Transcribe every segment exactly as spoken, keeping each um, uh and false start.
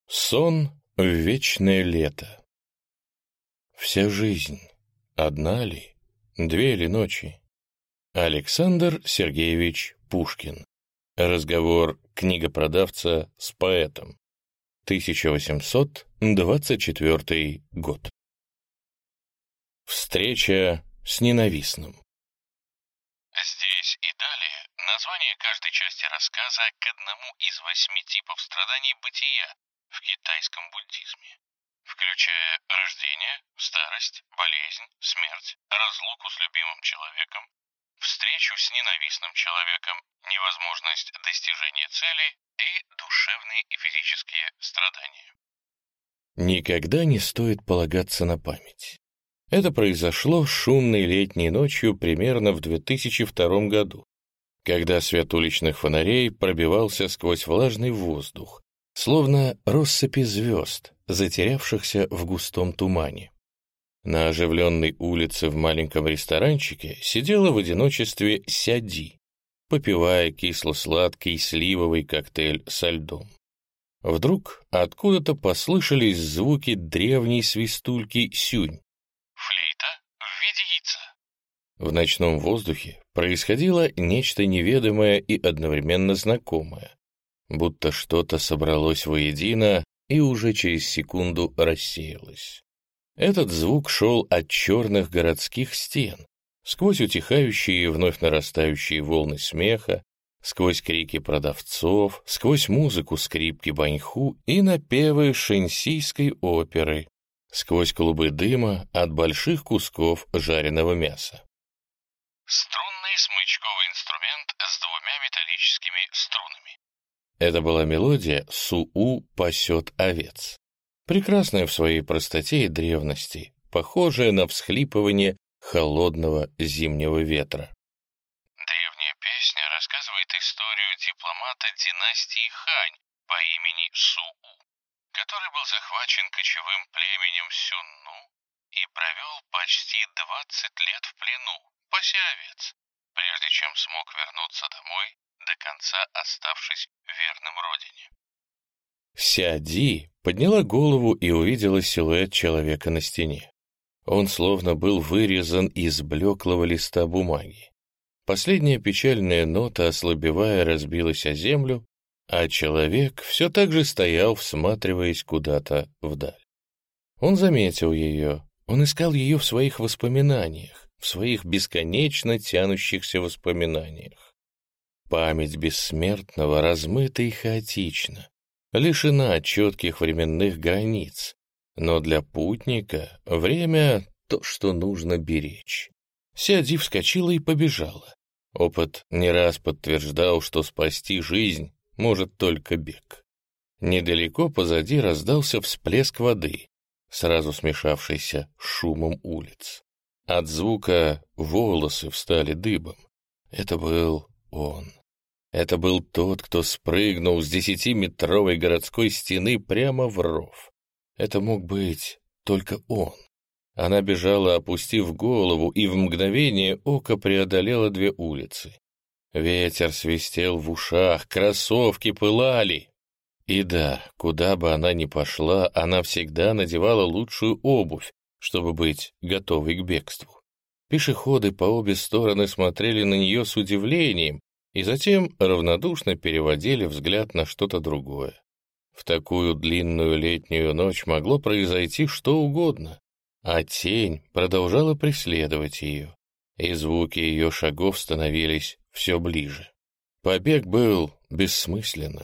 Сон в вечное лето. Вся жизнь одна ли, две ли ночи? Александр Сергеевич Пушкин. Разговор книгопродавца с поэтом. тысяча восемьсот двадцать четвёртый год. Встреча с ненавистным. Здесь и далее название каждой части рассказа к одному из восьми типов страданий бытия в китайском буддизме, включая рождение, старость, болезнь, смерть, разлуку с любимым человеком, встречу с ненавистным человеком, невозможность достижения цели и душевные и физические страдания. Никогда не стоит полагаться на память. Это произошло шумной летней ночью примерно в две тысячи втором году, когда свет уличных фонарей пробивался сквозь влажный воздух, словно россыпи звезд, затерявшихся в густом тумане. На оживленной улице в маленьком ресторанчике сидела в одиночестве Сяди, попивая кисло-сладкий сливовый коктейль со льдом. Вдруг откуда-то послышались звуки древней свистульки сюнь. Флейта в виде яйца. В ночном воздухе происходило нечто неведомое и одновременно знакомое, будто что-то собралось воедино и уже через секунду рассеялось. Этот звук шел от черных городских стен, сквозь утихающие и вновь нарастающие волны смеха, сквозь крики продавцов, сквозь музыку скрипки баньху и напевы шэньсийской оперы, сквозь клубы дыма от больших кусков жареного мяса. Струнный смычковый инструмент с двумя металлическими струнами. Это была мелодия «Суу пасет овец», прекрасная в своей простоте и древности, похожая на всхлипывание холодного зимнего ветра. Древняя песня рассказывает историю дипломата династии Хань по имени Суу, который был захвачен кочевым племенем Сюнну и провел почти двадцать лет в плену, пася овец, прежде чем смог вернуться домой, до конца оставшись верным родине. Сяди подняла голову и увидела силуэт человека на стене. Он словно был вырезан из блеклого листа бумаги. Последняя печальная нота, ослабевая, разбилась о землю, а человек все так же стоял, всматриваясь куда-то вдаль. Он заметил ее, он искал ее в своих воспоминаниях, в своих бесконечно тянущихся воспоминаниях. Память бессмертного размыта и хаотична, лишена четких временных границ, но для путника время — то, что нужно беречь. Сяди вскочила и побежала. Опыт не раз подтверждал, что спасти жизнь может только бег. Недалеко позади раздался всплеск воды, сразу смешавшийся с шумом улиц. От звука волосы встали дыбом. Это был он. Это был тот, кто спрыгнул с десятиметровой городской стены прямо в ров. Это мог быть только он. Она бежала, опустив голову, и в мгновение ока преодолела две улицы. Ветер свистел в ушах, кроссовки пылали. И да, куда бы она ни пошла, она всегда надевала лучшую обувь, чтобы быть готовой к бегству. Пешеходы по обе стороны смотрели на нее с удивлением и затем равнодушно переводили взгляд на что-то другое. В такую длинную летнюю ночь могло произойти что угодно, а тень продолжала преследовать ее, и звуки ее шагов становились все ближе. Побег был бессмысленным.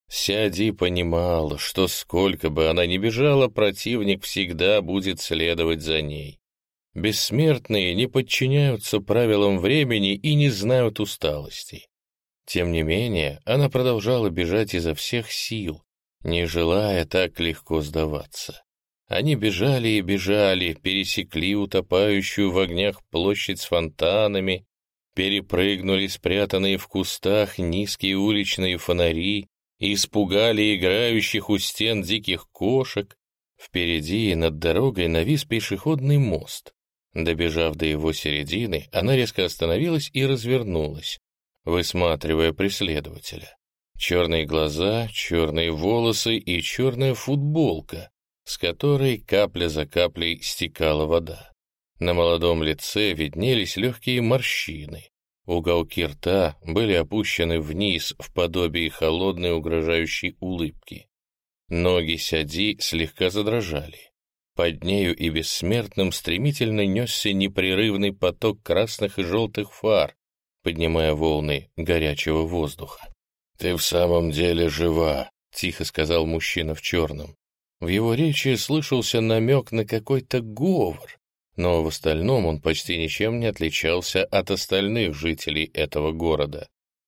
Сяди понимала, что сколько бы она ни бежала, противник всегда будет следовать за ней. Бессмертные не подчиняются правилам времени и не знают усталости. Тем не менее, она продолжала бежать изо всех сил, не желая так легко сдаваться. Они бежали и бежали, пересекли утопающую в огнях площадь с фонтанами, перепрыгнули спрятанные в кустах низкие уличные фонари, испугали играющих у стен диких кошек. Впереди над дорогой навис пешеходный мост. Добежав до его середины, она резко остановилась и развернулась, высматривая преследователя. Черные глаза, черные волосы и черная футболка, с которой капля за каплей стекала вода. На молодом лице виднелись легкие морщины. Уголки рта были опущены вниз в подобии холодной угрожающей улыбки. Ноги Сяди слегка задрожали. Под нею и бессмертным стремительно несся непрерывный поток красных и желтых фар, поднимая волны горячего воздуха. «Ты в самом деле жива», — тихо сказал мужчина в черном. В его речи слышался намек на какой-то говор, но в остальном он почти ничем не отличался от остальных жителей этого города.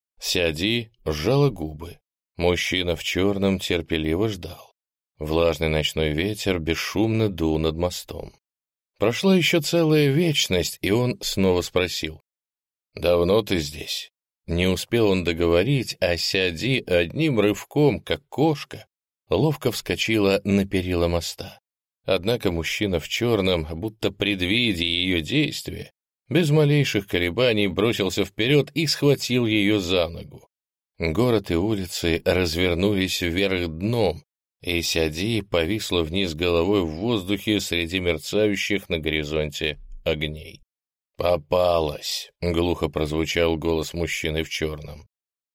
Сяди сжала губы. Мужчина в черном терпеливо ждал. Влажный ночной ветер бесшумно дул над мостом. Прошла еще целая вечность, и он снова спросил: «Давно ты здесь?» Не успел он договорить, а Сяди одним рывком, как кошка, ловко вскочила на перила моста. Однако мужчина в черном, будто предвидя ее действия, без малейших колебаний бросился вперед и схватил ее за ногу. Город и улицы развернулись вверх дном, и Сяди повисла вниз головой в воздухе среди мерцающих на горизонте огней. «Попалась!» — глухо прозвучал голос мужчины в черном.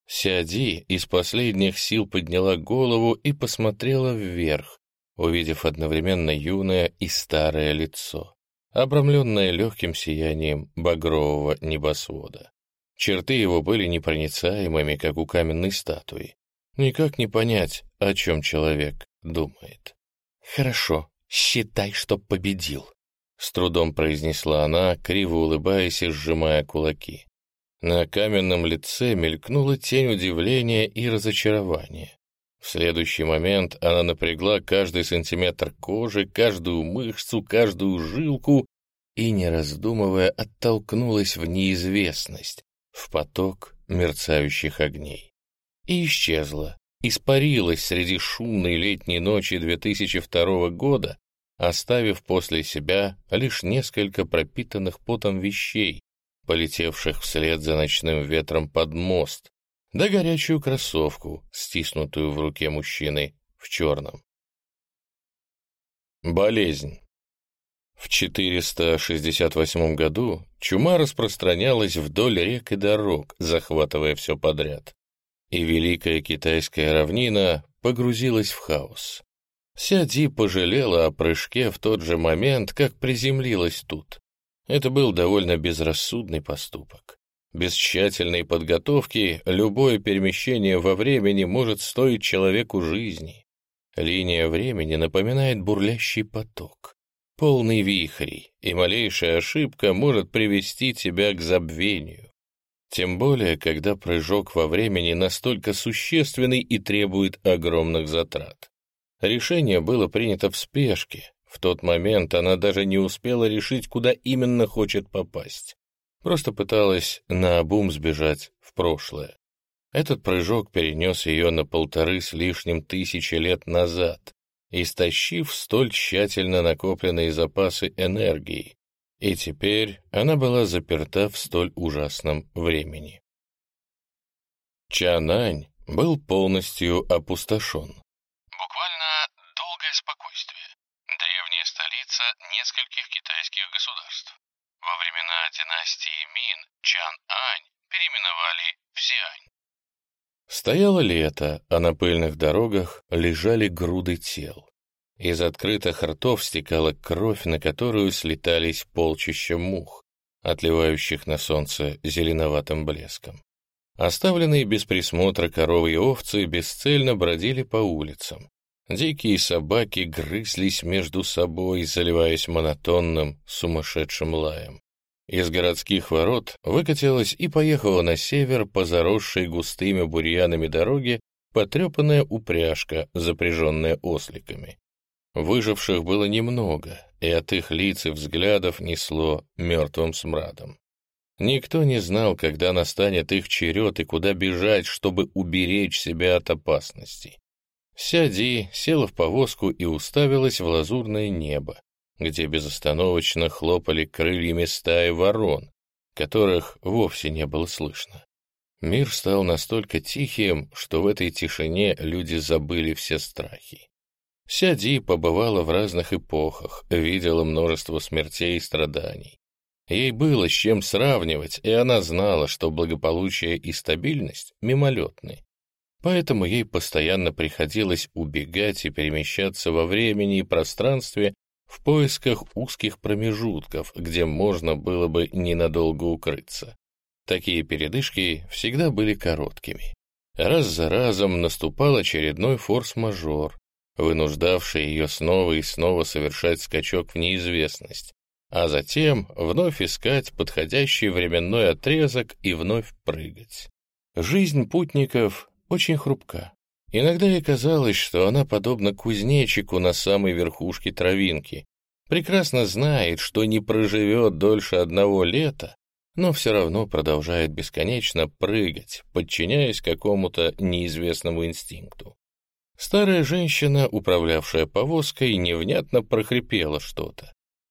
Сяди из последних сил подняла голову и посмотрела вверх, увидев одновременно юное и старое лицо, обрамленное легким сиянием багрового небосвода. Черты его были непроницаемыми, как у каменной статуи. Никак не понять, о чем человек думает. «Хорошо, считай, что победил», — с трудом произнесла она, криво улыбаясь и сжимая кулаки. На каменном лице мелькнула тень удивления и разочарования. В следующий момент она напрягла каждый сантиметр кожи, каждую мышцу, каждую жилку и, не раздумывая, оттолкнулась в неизвестность, в поток мерцающих огней. И исчезла, испарилась среди шумной летней ночи две тысячи второго года, оставив после себя лишь несколько пропитанных потом вещей, полетевших вслед за ночным ветром под мост, да горячую кроссовку, стиснутую в руке мужчины в черном. Болезнь. В четыреста шестьдесят восьмом году чума распространялась вдоль рек и дорог, захватывая все подряд, и Великая Китайская равнина погрузилась в хаос. Сяди пожалела о прыжке в тот же момент, как приземлилась тут. Это был довольно безрассудный поступок. Без тщательной подготовки любое перемещение во времени может стоить человеку жизни. Линия времени напоминает бурлящий поток, полный вихрей, и малейшая ошибка может привести тебя к забвению. Тем более, когда прыжок во времени настолько существенный и требует огромных затрат. Решение было принято в спешке. В тот момент она даже не успела решить, куда именно хочет попасть. Просто пыталась наобум сбежать в прошлое. Этот прыжок перенес ее на полторы с лишним тысячи лет назад, истощив столь тщательно накопленные запасы энергии, и теперь она была заперта в столь ужасном времени. Чанань был полностью опустошен. Буквально долгое спокойствие. Древняя столица нескольких китайских государств. Во времена династии Мин Чан-Ань переименовали в Сиань. Стояло лето, а на пыльных дорогах лежали груды тел. Из открытых ртов стекала кровь, на которую слетались полчища мух, отливающих на солнце зеленоватым блеском. Оставленные без присмотра коровы и овцы бесцельно бродили по улицам. Дикие собаки грызлись между собой, заливаясь монотонным, сумасшедшим лаем. Из городских ворот выкатилась и поехала на север по заросшей густыми бурьянами дороге потрепанная упряжка, запряженная осликами. Выживших было немного, и от их лиц и взглядов несло мертвым смрадом. Никто не знал, когда настанет их черед и куда бежать, чтобы уберечь себя от опасности. Сяди села в повозку и уставилась в лазурное небо, где безостановочно хлопали крыльями стаи ворон, которых вовсе не было слышно. Мир стал настолько тихим, что в этой тишине люди забыли все страхи. Сяди побывала в разных эпохах, видела множество смертей и страданий. Ей было с чем сравнивать, и она знала, что благополучие и стабильность мимолетны. Поэтому ей постоянно приходилось убегать и перемещаться во времени и пространстве в поисках узких промежутков, где можно было бы ненадолго укрыться. Такие передышки всегда были короткими. Раз за разом наступал очередной форс-мажор, вынуждавший ее снова и снова совершать скачок в неизвестность, а затем вновь искать подходящий временной отрезок и вновь прыгать. Жизнь путников очень хрупка. Иногда ей казалось, что она подобна кузнечику на самой верхушке травинки, прекрасно знает, что не проживет дольше одного лета, но все равно продолжает бесконечно прыгать, подчиняясь какому-то неизвестному инстинкту. Старая женщина, управлявшая повозкой, невнятно прохрипела что-то.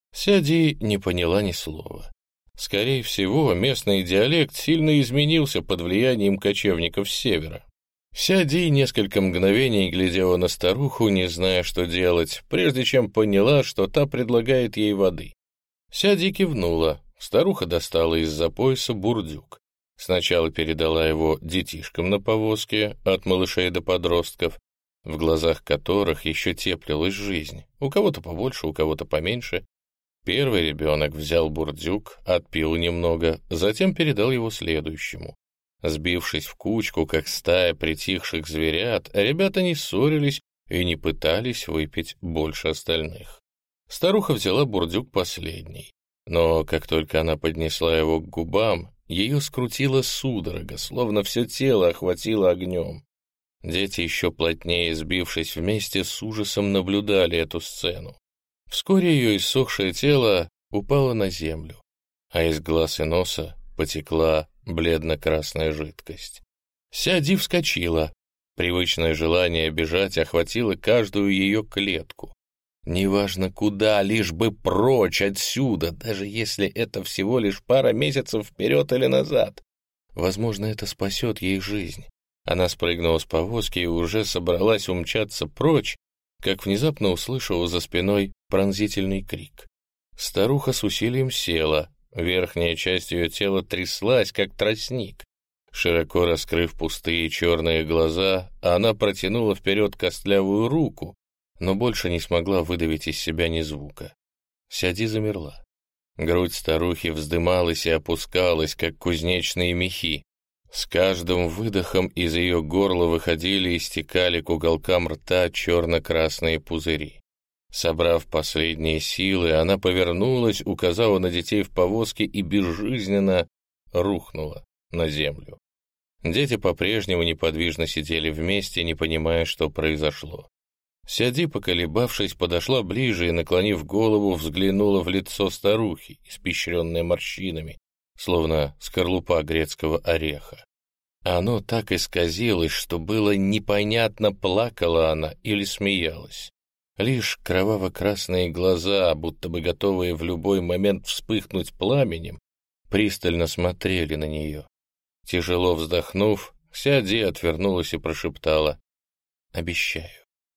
Сяди не поняла ни слова. Скорее всего, местный диалект сильно изменился под влиянием кочевников с севера. Сяди несколько мгновений глядела на старуху, не зная, что делать, прежде чем поняла, что та предлагает ей воды. Сяди кивнула. Старуха достала из-за пояса бурдюк. Сначала передала его детишкам на повозке, от малышей до подростков, в глазах которых еще теплилась жизнь, у кого-то побольше, у кого-то поменьше. Первый ребенок взял бурдюк, отпил немного, затем передал его следующему. Сбившись в кучку, как стая притихших зверят, ребята не ссорились и не пытались выпить больше остальных. Старуха взяла бурдюк последний. Но как только она поднесла его к губам, ее скрутила судорога, словно все тело охватило огнем. Дети, еще плотнее сбившись вместе, с ужасом наблюдали эту сцену. Вскоре ее иссохшее тело упало на землю, а из глаз и носа потекла бледно-красная жидкость. Сяди вскочила. Привычное желание бежать охватило каждую ее клетку. Неважно куда, лишь бы прочь отсюда, даже если это всего лишь пара месяцев вперед или назад. Возможно, это спасет ей жизнь. Она спрыгнула с повозки и уже собралась умчаться прочь, как внезапно услышала за спиной пронзительный крик. Старуха с усилием села, верхняя часть ее тела тряслась, как тростник. Широко раскрыв пустые черные глаза, она протянула вперед костлявую руку, но больше не смогла выдавить из себя ни звука. Сяди замерла. Грудь старухи вздымалась и опускалась, как кузнечные мехи. С каждым выдохом из ее горла выходили и стекали к уголкам рта черно-красные пузыри. Собрав последние силы, она повернулась, указала на детей в повозке и безжизненно рухнула на землю. Дети по-прежнему неподвижно сидели вместе, не понимая, что произошло. Сяди, поколебавшись, подошла ближе и, наклонив голову, взглянула в лицо старухи, испещренное морщинами, словно скорлупа грецкого ореха. Оно так исказилось, что было непонятно, плакала она или смеялась. Лишь кроваво-красные глаза, будто бы готовые в любой момент вспыхнуть пламенем, пристально смотрели на нее. Тяжело вздохнув, Сяди отвернулась и прошептала: «Обещаю».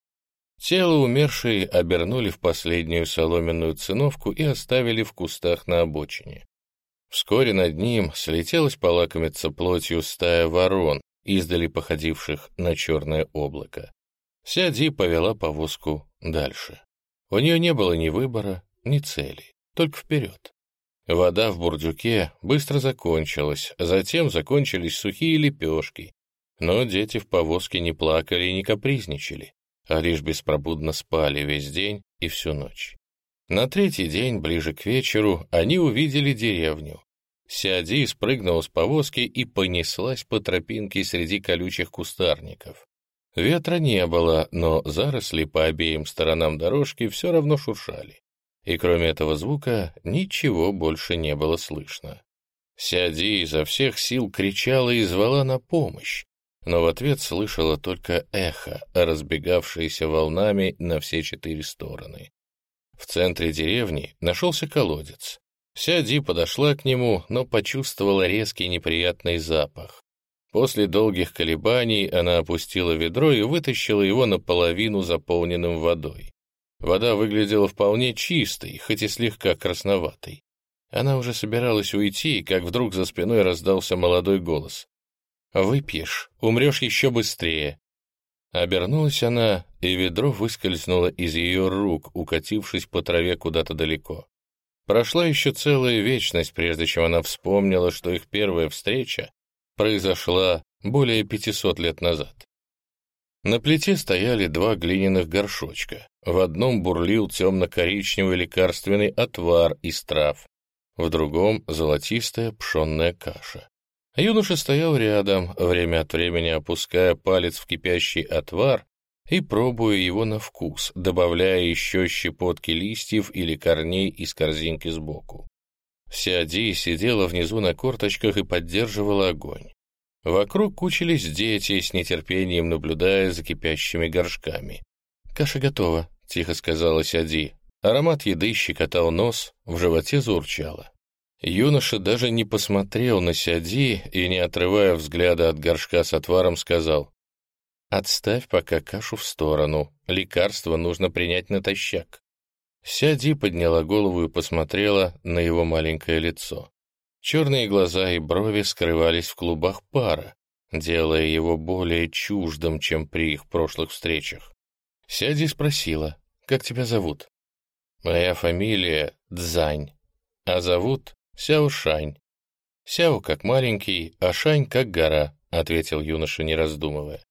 Тело умершей обернули в последнюю соломенную циновку и оставили в кустах на обочине. Вскоре над ним слетелась полакомиться плотью стая ворон, издали походивших на черное облако. Сяди повела повозку дальше. У нее не было ни выбора, ни цели, только вперед. Вода в бурдюке быстро закончилась, затем закончились сухие лепешки, но дети в повозке не плакали и не капризничали, а лишь беспробудно спали весь день и всю ночь. На третий день, ближе к вечеру, они увидели деревню. Сяди спрыгнула с повозки и понеслась по тропинке среди колючих кустарников. Ветра не было, но заросли по обеим сторонам дорожки все равно шуршали. И кроме этого звука ничего больше не было слышно. Сяди изо всех сил кричала и звала на помощь, но в ответ слышала только эхо, разбегавшееся волнами на все четыре стороны. В центре деревни нашелся колодец. Сяди подошла к нему, но почувствовала резкий неприятный запах. После долгих колебаний она опустила ведро и вытащила его наполовину заполненным водой. Вода выглядела вполне чистой, хоть и слегка красноватой. Она уже собиралась уйти, как вдруг за спиной раздался молодой голос. «Выпьешь, умрешь еще быстрее». Обернулась она, и ведро выскользнуло из ее рук, укатившись по траве куда-то далеко. Прошла еще целая вечность, прежде чем она вспомнила, что их первая встреча произошла более пятисот лет назад. На плите стояли два глиняных горшочка. В одном бурлил темно-коричневый лекарственный отвар из трав, в другом — золотистая пшенная каша. Юноша стоял рядом, время от времени опуская палец в кипящий отвар и пробуя его на вкус, добавляя еще щепотки листьев или корней из корзинки сбоку. Сяди сидела внизу на корточках и поддерживала огонь. Вокруг кучились дети, с нетерпением наблюдая за кипящими горшками. «Каша готова», — тихо сказала Сяди. Аромат еды щекотал нос, в животе заурчало. Юноша даже не посмотрел на Сяди и, не отрывая взгляда от горшка с отваром, сказал: «Отставь пока кашу в сторону, лекарство нужно принять натощак». Сяди подняла голову и посмотрела на его маленькое лицо. Черные глаза и брови скрывались в клубах пара, делая его более чуждым, чем при их прошлых встречах. Сяди спросила: «Как тебя зовут?» «Моя фамилия Цзань, а зовут Сяошань». «Сяо как маленький, а Шань как гора», — ответил юноша, не раздумывая.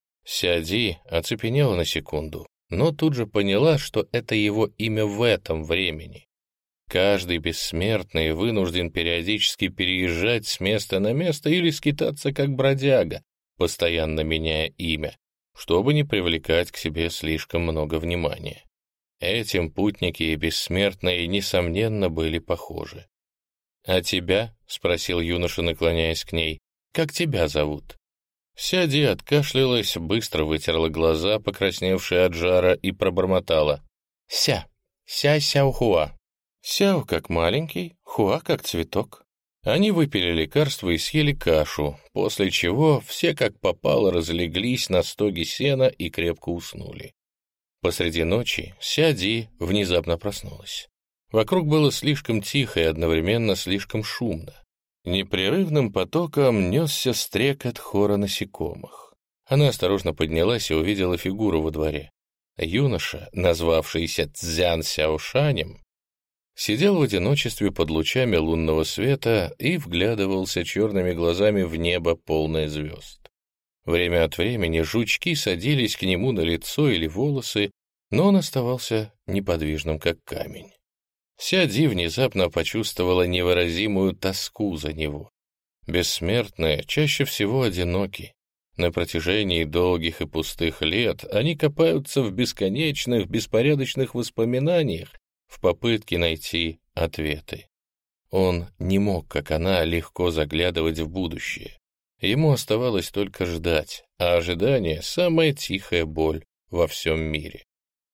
Сяди оцепенела на секунду, но тут же поняла, что это его имя в этом времени. Каждый бессмертный вынужден периодически переезжать с места на место или скитаться как бродяга, постоянно меняя имя, чтобы не привлекать к себе слишком много внимания. Этим путники и бессмертные, несомненно, были похожи. «А тебя?» — спросил юноша, наклоняясь к ней. «Как тебя зовут?» Сяди откашлялась, быстро вытерла глаза, покрасневшие от жара, и пробормотала: «Ся, ся-сяо-хуа». Сяо как маленький, Хуа как цветок. Они выпили лекарство и съели кашу, после чего все как попало разлеглись на стоге сена и крепко уснули. Посреди ночи Сяди внезапно проснулась. Вокруг было слишком тихо и одновременно слишком шумно. Непрерывным потоком несся стрекот хора насекомых. Она осторожно поднялась и увидела фигуру во дворе. Юноша, назвавшийся Цзян Сяошанем, сидел в одиночестве под лучами лунного света и вглядывался черными глазами в небо, полное звезд. Время от времени жучки садились к нему на лицо или волосы, но он оставался неподвижным, как камень. Сяди внезапно почувствовала невыразимую тоску за него. Бессмертные чаще всего одиноки. На протяжении долгих и пустых лет они копаются в бесконечных, беспорядочных воспоминаниях в попытке найти ответы. Он не мог, как она, легко заглядывать в будущее. Ему оставалось только ждать, а ожидание — самая тихая боль во всем мире.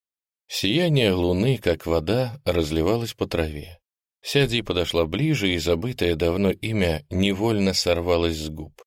Сияние луны, как вода, разливалось по траве. Сяди подошла ближе, и забытое давно имя невольно сорвалось с губ.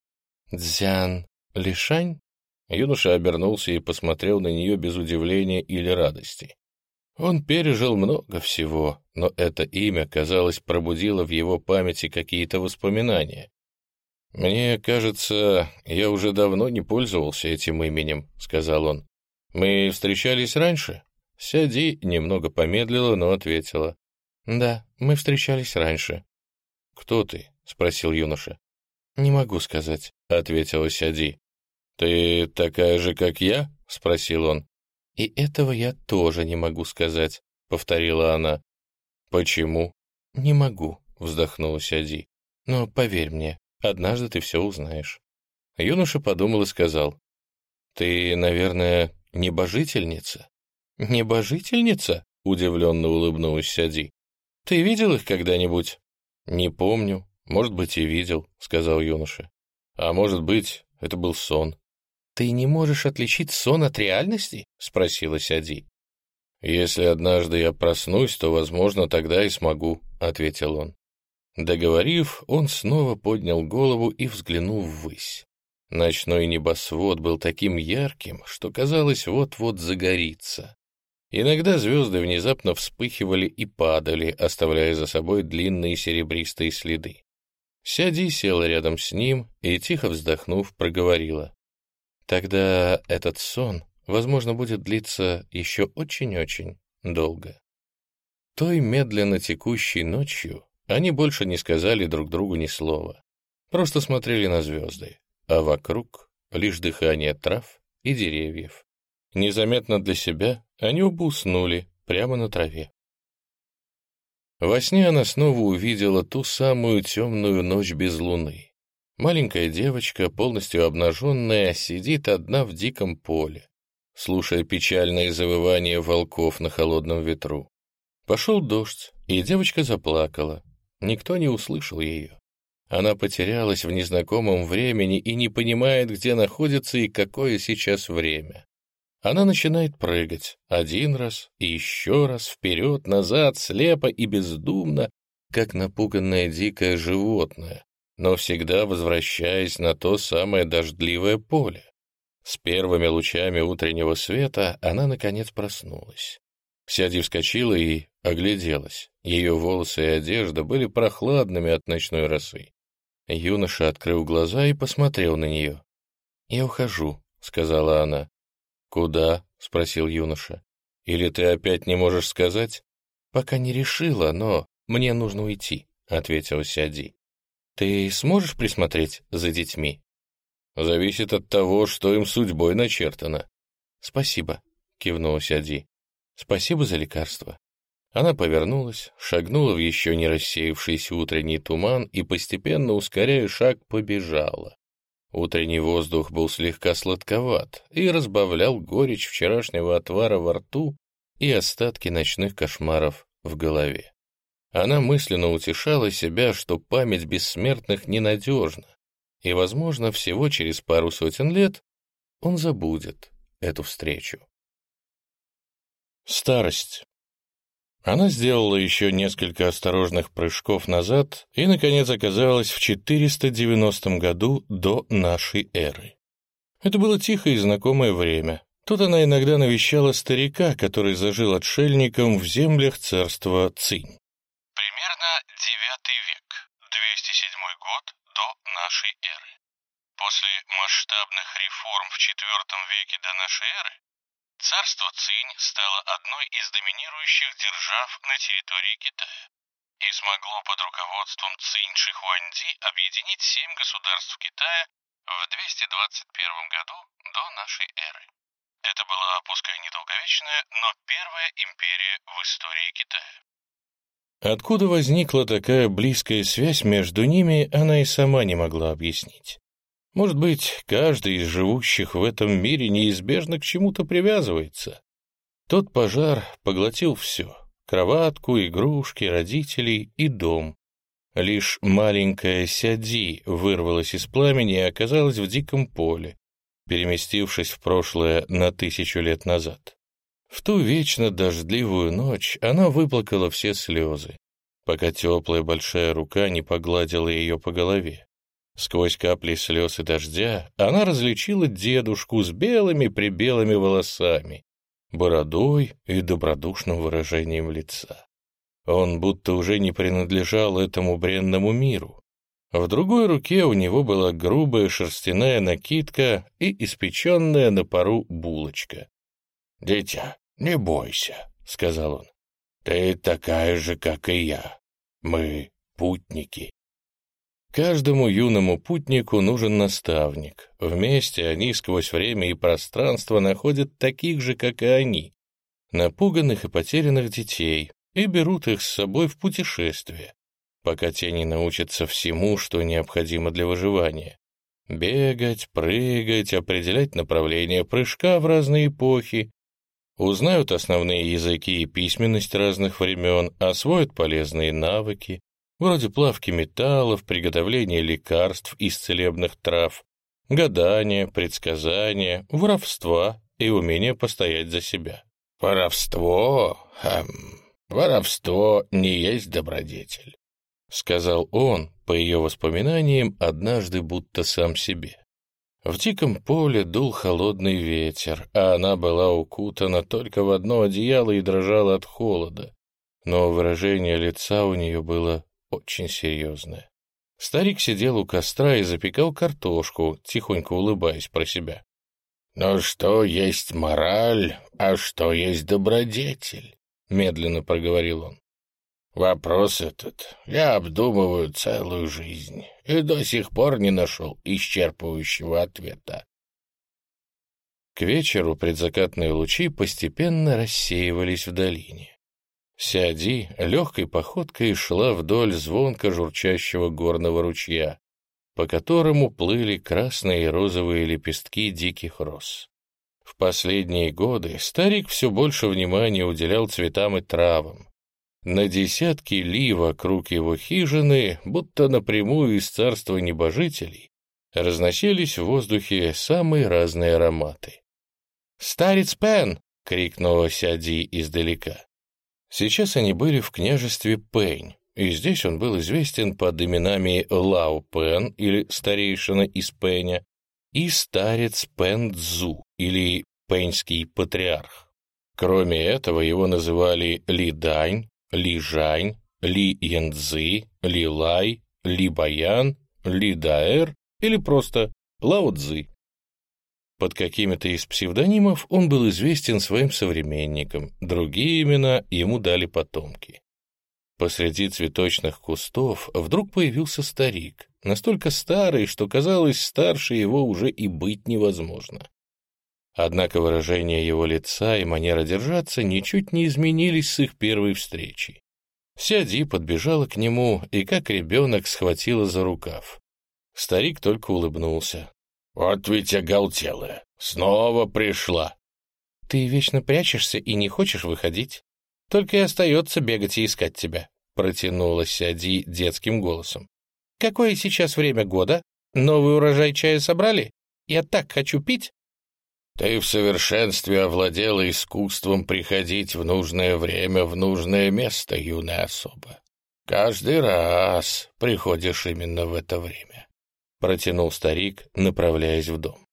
«Цзян Лишань?» Юноша обернулся и посмотрел на нее без удивления или радости. Он пережил много всего, но это имя, казалось, пробудило в его памяти какие-то воспоминания. «Мне кажется, я уже давно не пользовался этим именем», — сказал он. «Мы встречались раньше?» Сяди немного помедлила, но ответила: «Да, мы встречались раньше». «Кто ты?» — спросил юноша. «Не могу сказать», — ответила Сяди. «Ты такая же, как я?» — спросил он. «И этого я тоже не могу сказать», — повторила она. «Почему?» «Не могу», — вздохнула Сяди. «Но поверь мне, однажды ты все узнаешь». Юноша подумал и сказал: «Ты, наверное, небожительница?» «Небожительница?» — удивленно улыбнулась Сяди. «Ты видел их когда-нибудь?» «Не помню. Может быть, и видел», — сказал юноша. «А может быть, это был сон». «Ты не можешь отличить сон от реальности?» — спросила Сяди. «Если однажды я проснусь, то, возможно, тогда и смогу», — ответил он. Договорив, он снова поднял голову и взглянул ввысь. Ночной небосвод был таким ярким, что казалось, вот-вот загорится. Иногда звезды внезапно вспыхивали и падали, оставляя за собой длинные серебристые следы. Сяди села рядом с ним и, тихо вздохнув, проговорила: «Тогда этот сон, возможно, будет длиться еще очень-очень долго». Той медленно текущей ночью они больше не сказали друг другу ни слова, просто смотрели на звезды, а вокруг лишь дыхание трав и деревьев. Незаметно для себя они оба уснули прямо на траве. Во сне она снова увидела ту самую темную ночь без луны. Маленькая девочка, полностью обнаженная, сидит одна в диком поле, слушая печальное завывание волков на холодном ветру. Пошел дождь, и девочка заплакала. Никто не услышал ее. Она потерялась в незнакомом времени и не понимает, где находится и какое сейчас время. Она начинает прыгать один раз и еще раз, вперед, назад, слепо и бездумно, как напуганное дикое животное, но всегда возвращаясь на то самое дождливое поле. С первыми лучами утреннего света она, наконец, проснулась. Сяди вскочила и огляделась. Ее волосы и одежда были прохладными от ночной росы. Юноша открыл глаза и посмотрел на нее. «Я ухожу», — сказала она. «Куда?» — спросил юноша. «Или ты опять не можешь сказать?» «Пока не решила, но мне нужно уйти», — ответила Сяди. «Ты сможешь присмотреть за детьми?» «Зависит от того, что им судьбой начертано». «Спасибо», — кивнула Сяди. «Спасибо за лекарство». Она повернулась, шагнула в еще не рассеявшийся утренний туман и, постепенно ускоряя шаг, побежала. Утренний воздух был слегка сладковат и разбавлял горечь вчерашнего отвара во рту и остатки ночных кошмаров в голове. Она мысленно утешала себя, что память бессмертных ненадежна, и, возможно, всего через пару сотен лет он забудет эту встречу. Старость. Она сделала еще несколько осторожных прыжков назад и, наконец, оказалась в четыреста девяностом году до нашей эры. Это было тихое и знакомое время. Тут она иногда навещала старика, который зажил отшельником в землях царства Цинь. Примерно девятый век, двести седьмой год до нашей эры. После масштабных реформ в четвёртом веке до нашей эры царство Цинь стало одной из доминирующих держав на территории Китая и смогло под руководством Цинь Шихуанди объединить семь государств Китая в двести двадцать первом году до нашей эры. Это была, пускай недолговечная, но первая империя в истории Китая. Откуда возникла такая близкая связь между ними, она и сама не могла объяснить. Может быть, каждый из живущих в этом мире неизбежно к чему-то привязывается. Тот пожар поглотил все — кроватку, игрушки, родителей и дом. Лишь маленькая Сяди вырвалась из пламени и оказалась в диком поле, переместившись в прошлое на тысячу лет назад. В ту вечно дождливую ночь она выплакала все слезы, пока теплая большая рука не погладила ее по голове. Сквозь капли слез и дождя она различила дедушку с белыми-прибелыми волосами, бородой и добродушным выражением лица. Он будто уже не принадлежал этому бренному миру. В другой руке у него была грубая шерстяная накидка и испеченная на пару булочка. «Дитя, не бойся», — сказал он. «Ты такая же, как и я. Мы путники». Каждому юному путнику нужен наставник. Вместе они сквозь время и пространство находят таких же, как и они, напуганных и потерянных детей, и берут их с собой в путешествие, пока те не научатся всему, что необходимо для выживания. Бегать, прыгать, определять направление прыжка в разные эпохи, узнают основные языки и письменность разных времен, освоят полезные навыки, вроде плавки металлов, приготовления лекарств из целебных трав, гадания, предсказания, воровства и умения постоять за себя. Воровство? Хм, воровство не есть добродетель. сказал он, по ее воспоминаниям, однажды будто сам себе. В диком поле дул холодный ветер, а она была укутана только в одно одеяло и дрожала от холода. Но выражение лица у нее было очень серьезное. Старик сидел у костра и запекал картошку, тихонько улыбаясь про себя. «Но что есть мораль, а что есть добродетель?» — медленно проговорил он. «Вопрос этот я обдумываю целую жизнь и до сих пор не нашел исчерпывающего ответа». К вечеру предзакатные лучи постепенно рассеивались в долине. Сяди легкой походкой шла вдоль звонко журчащего горного ручья, по которому плыли красные и розовые лепестки диких роз. В последние годы старик все больше внимания уделял цветам и травам. На десятки ли вокруг его хижины, будто напрямую из царства небожителей, разносились в воздухе самые разные ароматы. «Старец Пен!» — крикнула Сяди издалека. Сейчас они были в княжестве Пэнь, и здесь он был известен под именами Лао Пен, или старейшина из Пэня, и старец Пен Цзу, или пэньский патриарх. Кроме этого его называли Ли Дань, Ли Жань, Ли Янцзы, Ли Лай, Ли Баян, Ли Даэр или просто Лао Цзы. Под какими-то из псевдонимов он был известен своим современникам, другие имена ему дали потомки. Посреди цветочных кустов вдруг появился старик, настолько старый, что казалось, старше его уже и быть невозможно. Однако выражение его лица и манера держаться ничуть не изменились с их первой встречи. Сяди подбежала к нему и, как ребенок, схватила за рукав. Старик только улыбнулся. «Вот ведь оголтелая! Снова пришла!» «Ты вечно прячешься и не хочешь выходить. Только и остается бегать и искать тебя», — протянула Сяди детским голосом. «Какое сейчас время года? Новый урожай чая собрали? Я так хочу пить!» «Ты в совершенстве овладела искусством приходить в нужное время в нужное место, юная особа. Каждый раз приходишь именно в это время», — протянул старик, направляясь в дом.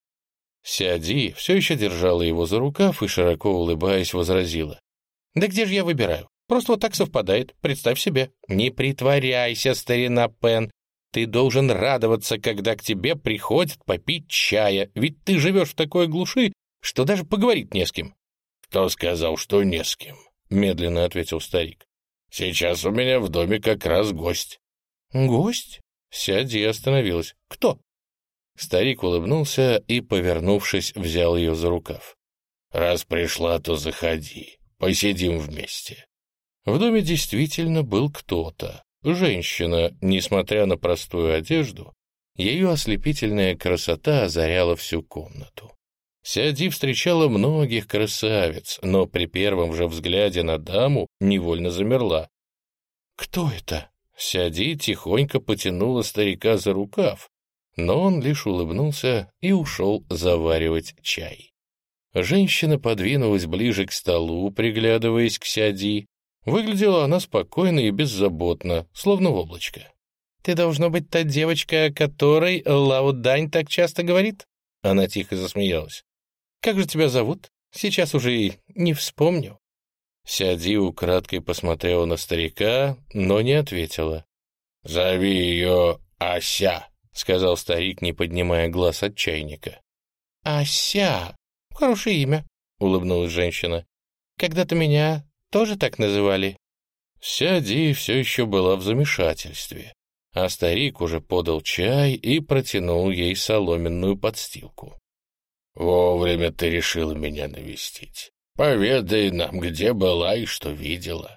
Сяди все еще держала его за рукав и, широко улыбаясь, возразила. «Да где же я выбираю? Просто вот так совпадает, представь себе». «Не притворяйся, старина Пен. Ты должен радоваться, когда к тебе приходят попить чая, ведь ты живешь в такой глуши, что даже поговорить не с кем». «Кто сказал, что не с кем?» — медленно ответил старик. «Сейчас у меня в доме как раз гость». «Гость?» — Сяди остановилась. «Кто?» Старик улыбнулся и, повернувшись, взял ее за рукав. «Раз пришла, то заходи, посидим вместе». В доме действительно был кто-то. Женщина, несмотря на простую одежду, ее ослепительная красота озаряла всю комнату. Сяди встречала многих красавиц, но при первом же взгляде на даму невольно замерла. «Кто это?» Сяди тихонько потянула старика за рукав, но он лишь улыбнулся и ушел заваривать чай. Женщина подвинулась ближе к столу, приглядываясь к Сяди. Выглядела она спокойно и беззаботно, словно облачко. «Ты, должно быть, та девочка, о которой Лао Дань так часто говорит?» Она тихо засмеялась. «Как же тебя зовут? Сейчас уже и не вспомню». Сяди украдкой посмотрела на старика, но не ответила. «Зови ее Ася», — сказал старик, не поднимая глаз от чайника. «Ася! Хорошее имя», — улыбнулась женщина. «Когда-то меня тоже так называли». Сяди все еще была в замешательстве, а старик уже подал чай и протянул ей соломенную подстилку. «Вовремя ты решила меня навестить. Поведай нам, где была и что видела».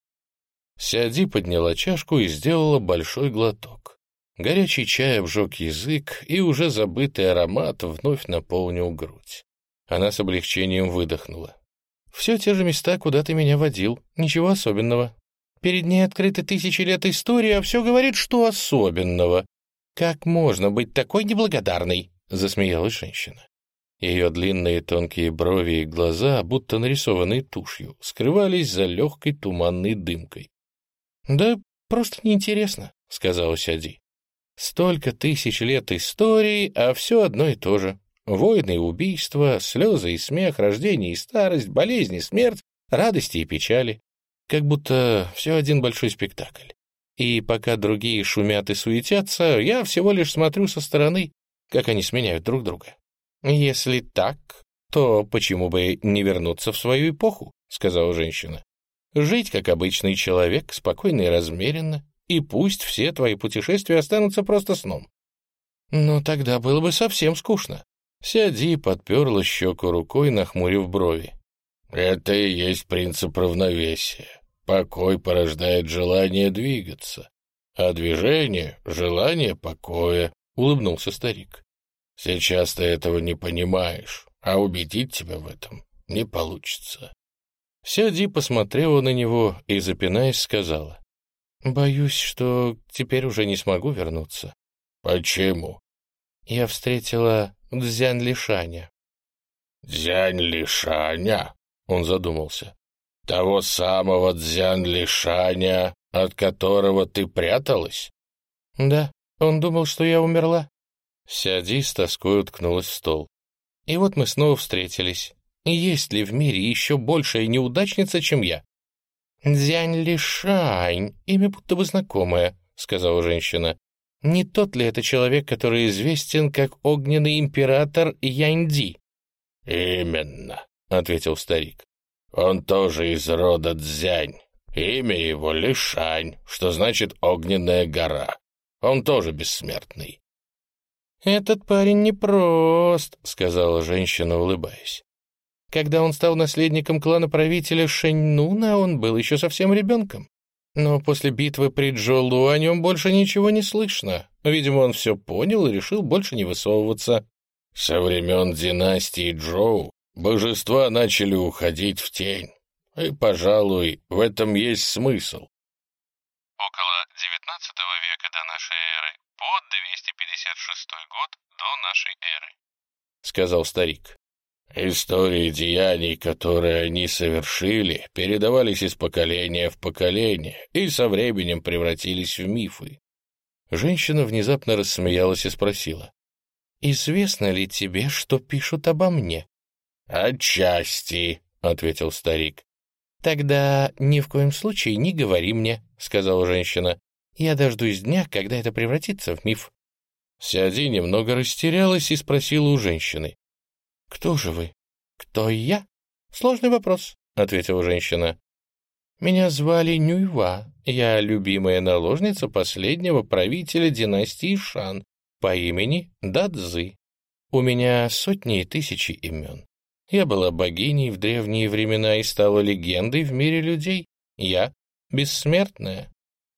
Сяди подняла чашку и сделала большой глоток. Горячий чай обжег язык, и уже забытый аромат вновь наполнил грудь. Она с облегчением выдохнула. «Все те же места, куда ты меня водил. Ничего особенного. Перед ней открыты тысячи лет истории, а все говорит, что особенного. Как можно быть такой неблагодарной?» — засмеялась женщина. Ее длинные тонкие брови и глаза, будто нарисованные тушью, скрывались за легкой туманной дымкой. «Да просто неинтересно», — сказала Сяди. «Столько тысяч лет истории, а все одно и то же. Войны и убийства, слезы и смех, рождение и старость, болезни, смерть, радости и печали. Как будто все один большой спектакль. И пока другие шумят и суетятся, я всего лишь смотрю со стороны, как они сменяют друг друга. Если так, то почему бы не вернуться в свою эпоху?» — сказала женщина. «Жить как обычный человек, спокойно и размеренно, и пусть все твои путешествия останутся просто сном». «Но тогда было бы совсем скучно». Сяди подперла щеку рукой, нахмурив брови. «Это и есть принцип равновесия. Покой порождает желание двигаться, а движение — желание покоя», — улыбнулся старик. «Сейчас ты этого не понимаешь, а убедить тебя в этом не получится». Сяди посмотрела на него и, запинаясь, сказала: «Боюсь, что теперь уже не смогу вернуться». «Почему?» «Я встретила Цзянь Лишаня». «Цзянь Лишаня?» — он задумался. «Того самого Цзянь Лишаня, от которого ты пряталась?» «Да, он думал, что я умерла». Сяди с тоской уткнулась в стол. «И вот мы снова встретились. Есть ли в мире еще большая неудачница, чем я?» «Цзянь Лишань, имя будто бы знакомое», — сказала женщина. «Не тот ли это человек, который известен как огненный император Яньди?» «Именно», — ответил старик. «Он тоже из рода Цзянь. Имя его Лишань, что значит «огненная гора». Он тоже бессмертный». «Этот парень непрост», — сказала женщина, улыбаясь. «Когда он стал наследником клана правителя Шэньнуна, он был еще совсем ребенком. Но после битвы при Джоулу о нем больше ничего не слышно. Видимо, он все понял и решил больше не высовываться. Со времен династии Джоу божества начали уходить в тень. И, пожалуй, в этом есть смысл». Около девятнадцатого века до нашей эры по двести пятьдесят шестой год до нашей эры, — сказал старик. «Истории деяний, которые они совершили, передавались из поколения в поколение и со временем превратились в мифы». Женщина внезапно рассмеялась и спросила: «Известно ли тебе, что пишут обо мне?» «Отчасти», — ответил старик. «Тогда ни в коем случае не говори мне», — сказала женщина. «Я дождусь дня, когда это превратится в миф». Сяди немного растерялась и спросила у женщины: «Кто же вы?» «Кто я?» «Сложный вопрос», — ответила женщина. «Меня звали Нюйва. Я любимая наложница последнего правителя династии Шан по имени Дадзы. У меня сотни и тысячи имен. Я была богиней в древние времена и стала легендой в мире людей. Я бессмертная».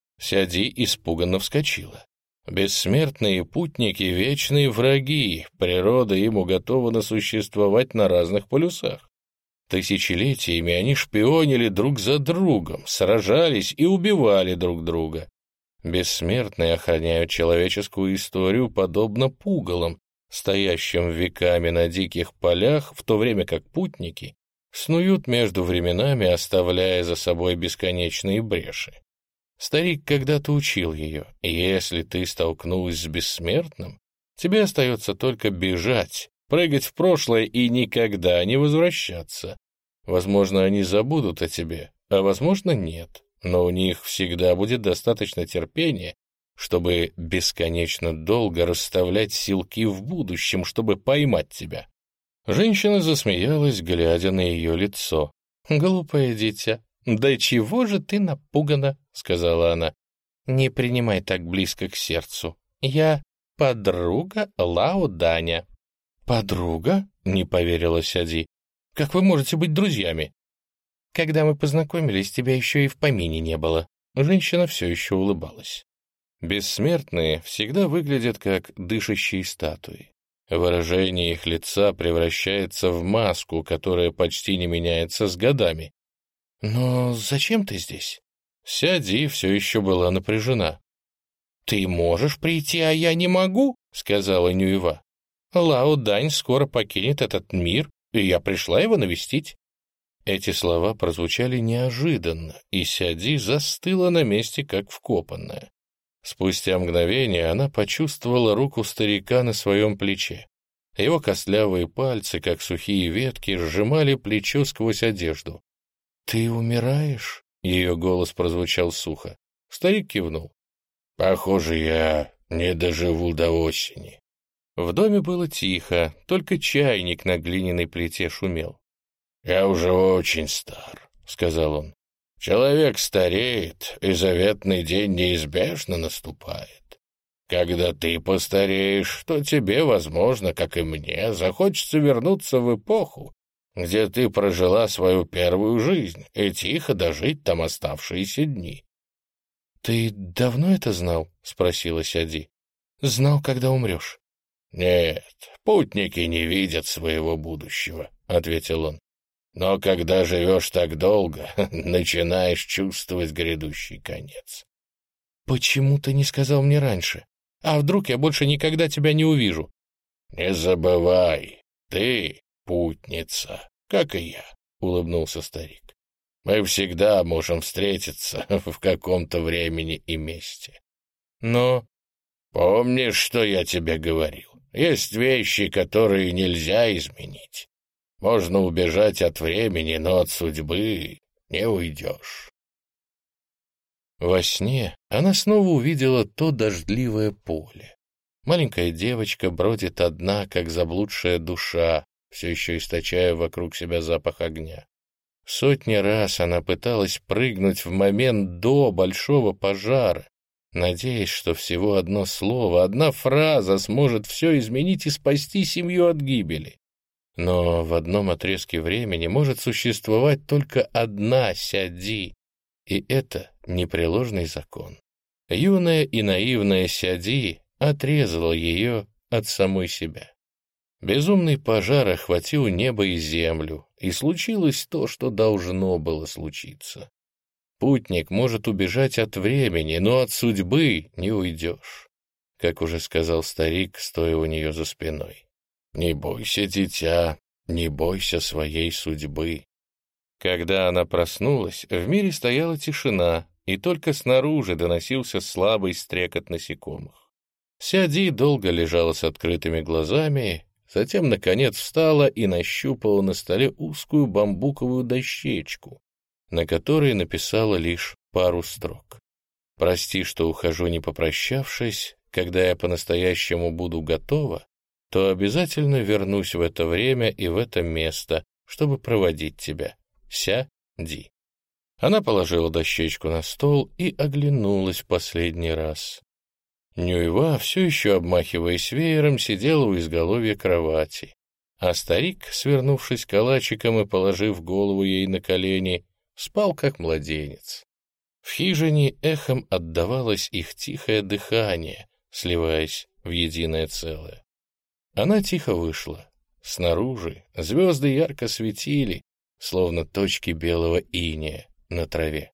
Сяди испуганно вскочила. Бессмертные путники — вечные враги, природа им уготована существовать на разных полюсах. Тысячелетиями они шпионили друг за другом, сражались и убивали друг друга. Бессмертные охраняют человеческую историю подобно пугалам, стоящим веками на диких полях, в то время как путники снуют между временами, оставляя за собой бесконечные бреши. Старик когда-то учил ее: если ты столкнулась с бессмертным, тебе остается только бежать, прыгать в прошлое и никогда не возвращаться. Возможно, они забудут о тебе, а возможно, нет, но у них всегда будет достаточно терпения, чтобы бесконечно долго расставлять силки в будущем, чтобы поймать тебя. Женщина засмеялась, глядя на ее лицо. «Глупое дитя, да чего же ты напугана?» — сказала она. «Не принимай так близко к сердцу. Я подруга Лао Даня». «Подруга?» — не поверила Сяди. «Как вы можете быть друзьями?» «Когда мы познакомились, тебя еще и в помине не было». Женщина все еще улыбалась. Бессмертные всегда выглядят как дышащие статуи. Выражение их лица превращается в маску, которая почти не меняется с годами. «Но зачем ты здесь?» Сяди все еще была напряжена. «Ты можешь прийти, а я не могу», — сказала Нюева. «Лао Дань скоро покинет этот мир, и я пришла его навестить». Эти слова прозвучали неожиданно, и Сяди застыла на месте, как вкопанная. Спустя мгновение она почувствовала руку старика на своем плече. Его костлявые пальцы, как сухие ветки, сжимали плечо сквозь одежду. «Ты умираешь?» — ее голос прозвучал сухо. Старик кивнул. «Похоже, я не доживу до осени». В доме было тихо, только чайник на глиняной плите шумел. «Я уже очень стар», — сказал он. «Человек стареет, и заветный день неизбежно наступает. Когда ты постареешь, то тебе, возможно, как и мне, захочется вернуться в эпоху, где ты прожила свою первую жизнь и тихо дожить там оставшиеся дни». «Ты давно это знал?» — спросила Сяди. «Знал, когда умрешь?» «Нет, путники не видят своего будущего», — ответил он. «Но когда живешь так долго, начинаешь чувствовать грядущий конец». «Почему ты не сказал мне раньше? А вдруг я больше никогда тебя не увижу?» «Не забывай, ты путница, как и я», — улыбнулся старик. «Мы всегда можем встретиться в каком-то времени и месте. Но помнишь, что я тебе говорил? Есть вещи, которые нельзя изменить. Можно убежать от времени, но от судьбы не уйдешь». Во сне она снова увидела то дождливое поле. Маленькая девочка бродит одна, как заблудшая душа, все еще источая вокруг себя запах огня. Сотни раз она пыталась прыгнуть в момент до большого пожара, надеясь, что всего одно слово, одна фраза сможет все изменить и спасти семью от гибели. Но в одном отрезке времени может существовать только одна Сяди, и это непреложный закон. Юная и наивная Сяди отрезала ее от самой себя. Безумный пожар охватил небо и землю, и случилось то, что должно было случиться. Путник может убежать от времени, но от судьбы не уйдешь, как уже сказал старик, стоя у нее за спиной. «Не бойся, дитя, не бойся своей судьбы». Когда она проснулась, в мире стояла тишина, и только снаружи доносился слабый стрекот насекомых. Сяди долго лежала с открытыми глазами, затем, наконец, встала и нащупала на столе узкую бамбуковую дощечку, на которой написала лишь пару строк. «Прости, что ухожу, не попрощавшись. Когда я по-настоящему буду готова, то обязательно вернусь в это время и в это место, чтобы проводить тебя. Сяди». Она положила дощечку на стол и оглянулась в последний раз. Нюйва, все еще обмахиваясь веером, сидела у изголовья кровати, а старик, свернувшись калачиком и положив голову ей на колени, спал как младенец. В хижине эхом отдавалось их тихое дыхание, сливаясь в единое целое. Она тихо вышла. Снаружи звезды ярко светили, словно точки белого инея на траве.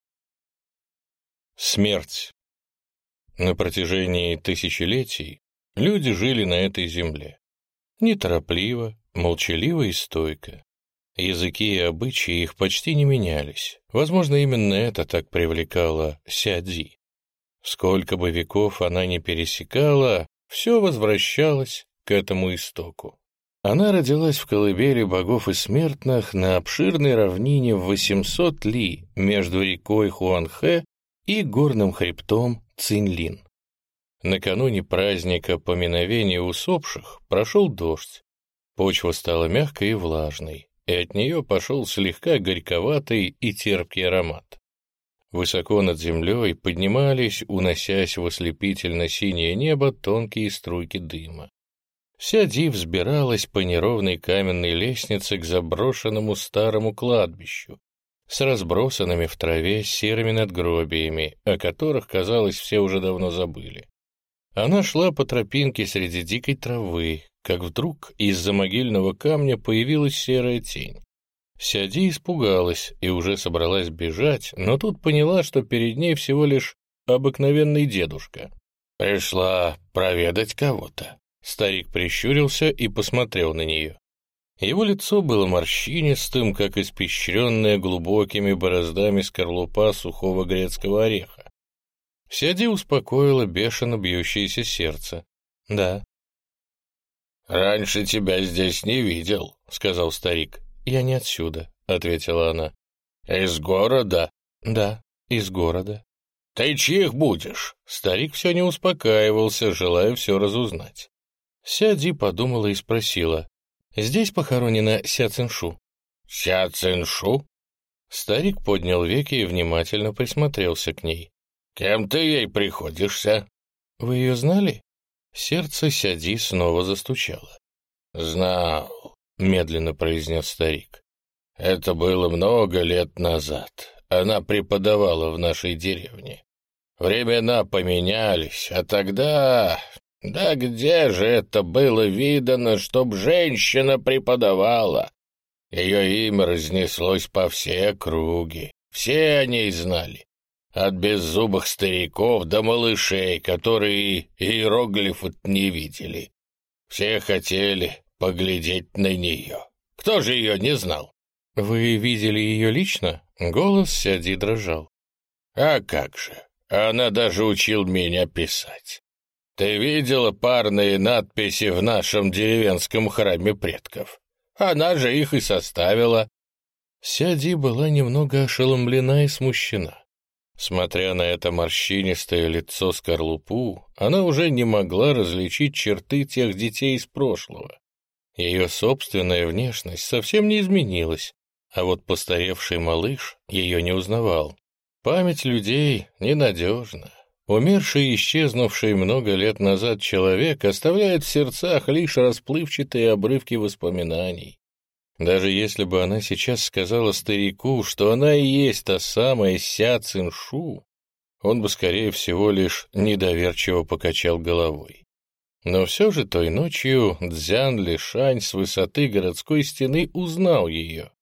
Смерть. На протяжении тысячелетий люди жили на этой земле. Неторопливо, молчаливо и стойко. Языки и обычаи их почти не менялись. Возможно, именно это так привлекало Сяди. Сколько бы веков она ни пересекала, все возвращалось к этому истоку. Она родилась в колыбели богов и смертных на обширной равнине в восемьсот ли между рекой Хуанхэ и горным хребтом Цинлин. Накануне праздника поминовения усопших прошел дождь. Почва стала мягкой и влажной, и от нее пошел слегка горьковатый и терпкий аромат. Высоко над землей поднимались, уносясь в ослепительно-синее небо, тонкие струйки дыма. Сяди взбиралась по неровной каменной лестнице к заброшенному старому кладбищу с разбросанными в траве серыми надгробиями, о которых, казалось, все уже давно забыли. Она шла по тропинке среди дикой травы, как вдруг из-за могильного камня появилась серая тень. Сяди испугалась и уже собралась бежать, но тут поняла, что перед ней всего лишь обыкновенный дедушка. «Пришла проведать кого-то». Старик прищурился и посмотрел на нее. Его лицо было морщинистым, как испещренное глубокими бороздами скорлупа сухого грецкого ореха. Сяди успокоило бешено бьющееся сердце. «Да». «Раньше тебя здесь не видел», — сказал старик. «Я не отсюда», — ответила она. «Из города?» «Да, из города». «Ты чьих будешь?» Старик все не успокаивался, желая все разузнать. Сяди подумала и спросила. «Здесь похоронена Ся Циншу». «Ся Циншу?» Старик поднял веки и внимательно присмотрелся к ней. «Кем ты ей приходишься?» «Вы ее знали?» Сердце Сяди снова застучало. «Знал», — медленно произнес старик. «Это было много лет назад. Она преподавала в нашей деревне. Времена поменялись, а тогда... Да где же это было видано, чтоб женщина преподавала? Ее имя разнеслось по всей округе. Все о ней знали. От беззубых стариков до малышей, которые иероглифы не видели. Все хотели поглядеть на нее. Кто же ее не знал?» «Вы видели ее лично?» Голос Сяди дрожал. «А как же? Она даже учил меня писать. Ты видела парные надписи в нашем деревенском храме предков? Она же их и составила». Сяди была немного ошеломлена и смущена. Смотря на это морщинистое лицо скорлупу, она уже не могла различить черты тех детей из прошлого. Ее собственная внешность совсем не изменилась, а вот постаревший малыш ее не узнавал. Память людей ненадежна. Умерший и исчезнувший много лет назад человек оставляет в сердцах лишь расплывчатые обрывки воспоминаний. Даже если бы она сейчас сказала старику, что она и есть та самая Ся Циншу, он бы, скорее всего, лишь недоверчиво покачал головой. Но все же той ночью Цзян Лишань с высоты городской стены узнал ее.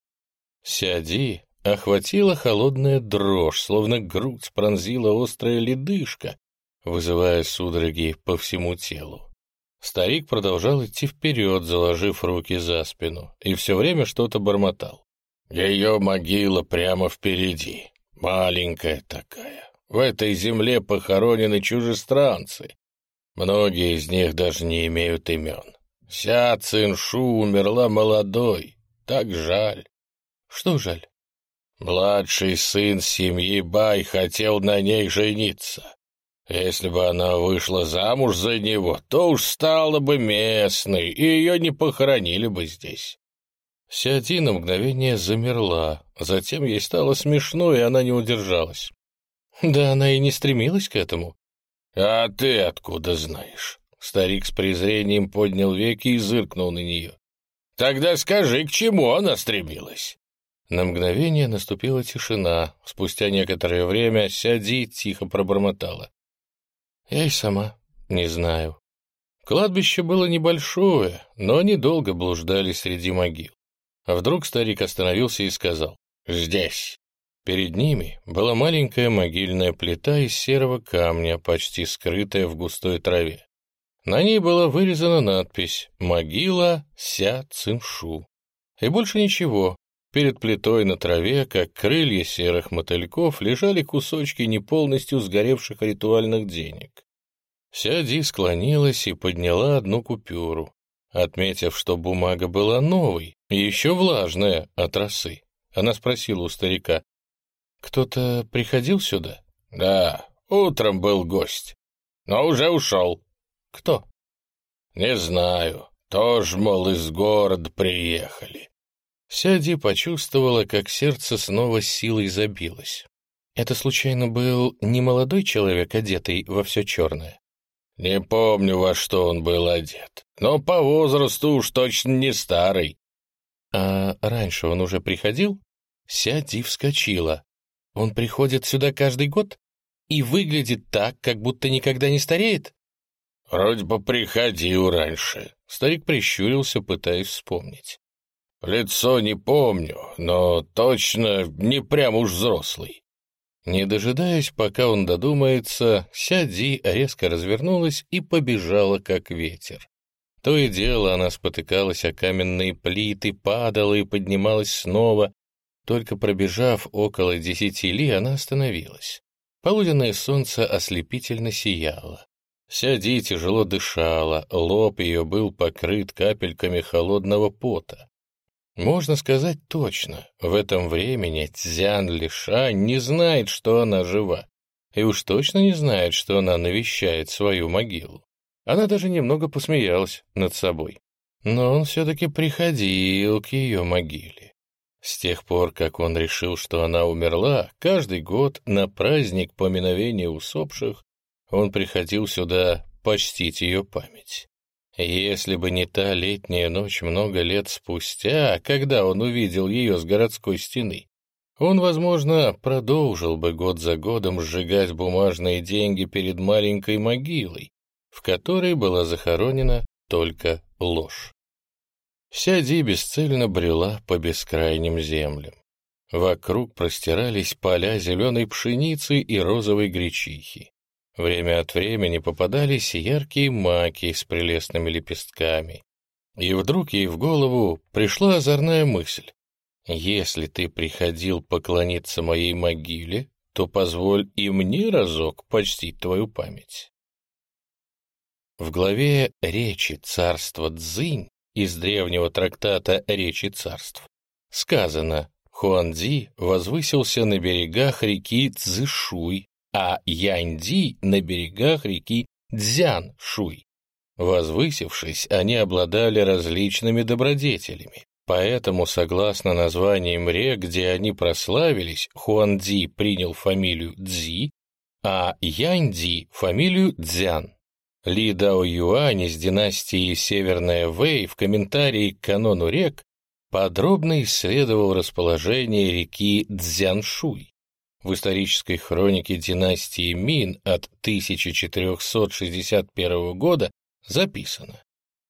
Сяди охватила холодная дрожь, словно грудь пронзила острая ледышка, вызывая судороги по всему телу. Старик продолжал идти вперед, заложив руки за спину, и все время что-то бормотал. «Ее могила прямо впереди, маленькая такая. В этой земле похоронены чужестранцы. Многие из них даже не имеют имен. Ся Циншу умерла молодой. Так жаль». «Что жаль?» «Младший сын семьи Бай хотел на ней жениться. Если бы она вышла замуж за него, то уж стала бы местной, и ее не похоронили бы здесь». Сяди на мгновение замерла, затем ей стало смешно, и она не удержалась. «Да она и не стремилась к этому». «А ты откуда знаешь?» Старик с презрением поднял веки и зыркнул на нее. «Тогда скажи, к чему она стремилась?» На мгновение наступила тишина. Спустя некоторое время Сяди тихо пробормотала. «Я и сама не знаю». Кладбище было небольшое, но они долго блуждали среди могил. А вдруг старик остановился и сказал: «Здесь». Перед ними была маленькая могильная плита из серого камня, почти скрытая в густой траве. На ней была вырезана надпись «Могила Ся Циншу». И больше ничего. Перед плитой на траве, как крылья серых мотыльков, лежали кусочки не полностью сгоревших ритуальных денег. Сяди склонилась и подняла одну купюру, отметив, что бумага была новой и еще влажная от росы. Она спросила у старика: «Кто-то приходил сюда?» «Да, утром был гость, но уже ушел». «Кто?» «Не знаю, тоже, мол, из города приехали». Сяди почувствовала, как сердце снова силой забилось. «Это, случайно, был не молодой человек, одетый во все черное?» «Не помню, во что он был одет, но по возрасту уж точно не старый». «А раньше он уже приходил?» Сяди вскочила. «Он приходит сюда каждый год и выглядит так, как будто никогда не стареет?» «Вроде бы приходил раньше». Старик прищурился, пытаясь вспомнить. «Лицо не помню, но точно не прям уж взрослый». Не дожидаясь, пока он додумается, Сяди резко развернулась и побежала, как ветер. То и дело она спотыкалась о каменные плиты, падала и поднималась снова. Только пробежав около десяти ли, она остановилась. Полуденное солнце ослепительно сияло. Сяди тяжело дышала, лоб ее был покрыт капельками холодного пота. Можно сказать точно, в этом времени Цзян Лишань не знает, что она жива, и уж точно не знает, что она навещает свою могилу. Она даже немного посмеялась над собой. Но он все-таки приходил к ее могиле. С тех пор, как он решил, что она умерла, каждый год на праздник поминовения усопших он приходил сюда почтить ее память. Если бы не та летняя ночь много лет спустя, когда он увидел ее с городской стены, он, возможно, продолжил бы год за годом сжигать бумажные деньги перед маленькой могилой, в которой была захоронена только ложь. Сяди бесцельно брела по бескрайним землям. Вокруг простирались поля зеленой пшеницы и розовой гречихи. Время от времени попадались яркие маки с прелестными лепестками. И вдруг ей в голову пришла озорная мысль. «Если ты приходил поклониться моей могиле, то позволь и мне разок почтить твою память». В главе «Речи царства Цзинь» из древнего трактата «Речи царств» сказано: Хуанди возвысился на берегах реки Цзышуй, а Яньди на берегах реки Цзяншуй. Возвысившись, они обладали различными добродетелями. Поэтому, согласно названиям рек, где они прославились, Хуанди принял фамилию Цзи, а Яньди — фамилию Цзян. Ли Дао Юань из династии Северная Вэй в комментарии к канону рек подробно исследовал расположение реки Цзяншуй. В исторической хронике династии Мин от тысяча четырехсот шестьдесят первого года записано: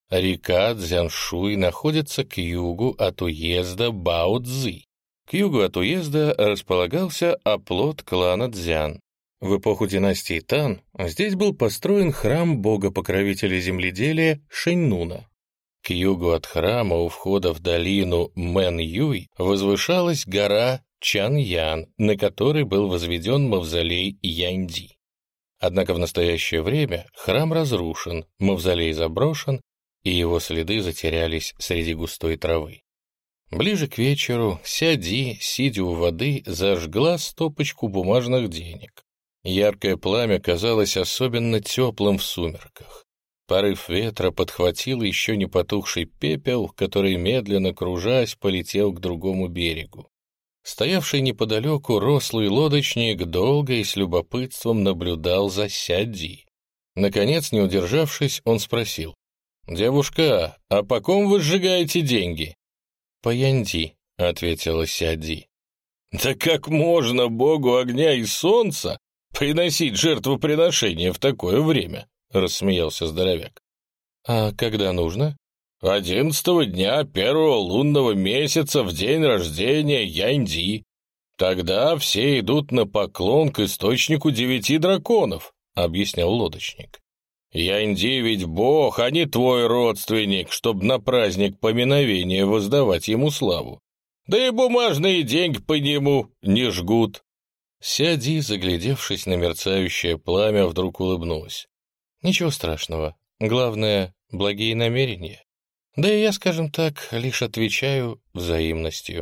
река Цзяншуй находится к югу от уезда Баоцзи. К югу от уезда располагался оплот клана Цзян. В эпоху династии Тан здесь был построен храм бога-покровителя земледелия Шэньнуна. К югу от храма у входа в долину Мэн-Юй возвышалась гора Чан-Ян, на которой был возведен мавзолей Яньди. Однако в настоящее время храм разрушен, мавзолей заброшен, и его следы затерялись среди густой травы. Ближе к вечеру Сяди, сидя у воды, зажгла стопочку бумажных денег. Яркое пламя казалось особенно теплым в сумерках. Порыв ветра подхватил еще не потухший пепел, который, медленно кружась, полетел к другому берегу. Стоявший неподалеку рослый лодочник долго и с любопытством наблюдал за Сяди. Наконец, не удержавшись, он спросил: «Девушка, а по ком вы сжигаете деньги?» «По Янди», — ответила Сяди. «Да как можно богу огня и солнца приносить жертвоприношение в такое время?» — рассмеялся здоровяк. «А когда нужно?» «Одиннадцатого дня первого лунного месяца в день рождения Яньди. Тогда все идут на поклон к источнику девяти драконов», — объяснял лодочник. «Яньди ведь бог, а не твой родственник, чтобы на праздник поминовения воздавать ему славу. Да и бумажные деньги по нему не жгут». Сяди, заглядевшись на мерцающее пламя, вдруг улыбнулась. «Ничего страшного. Главное — благие намерения. Да и я, скажем так, лишь отвечаю взаимностью».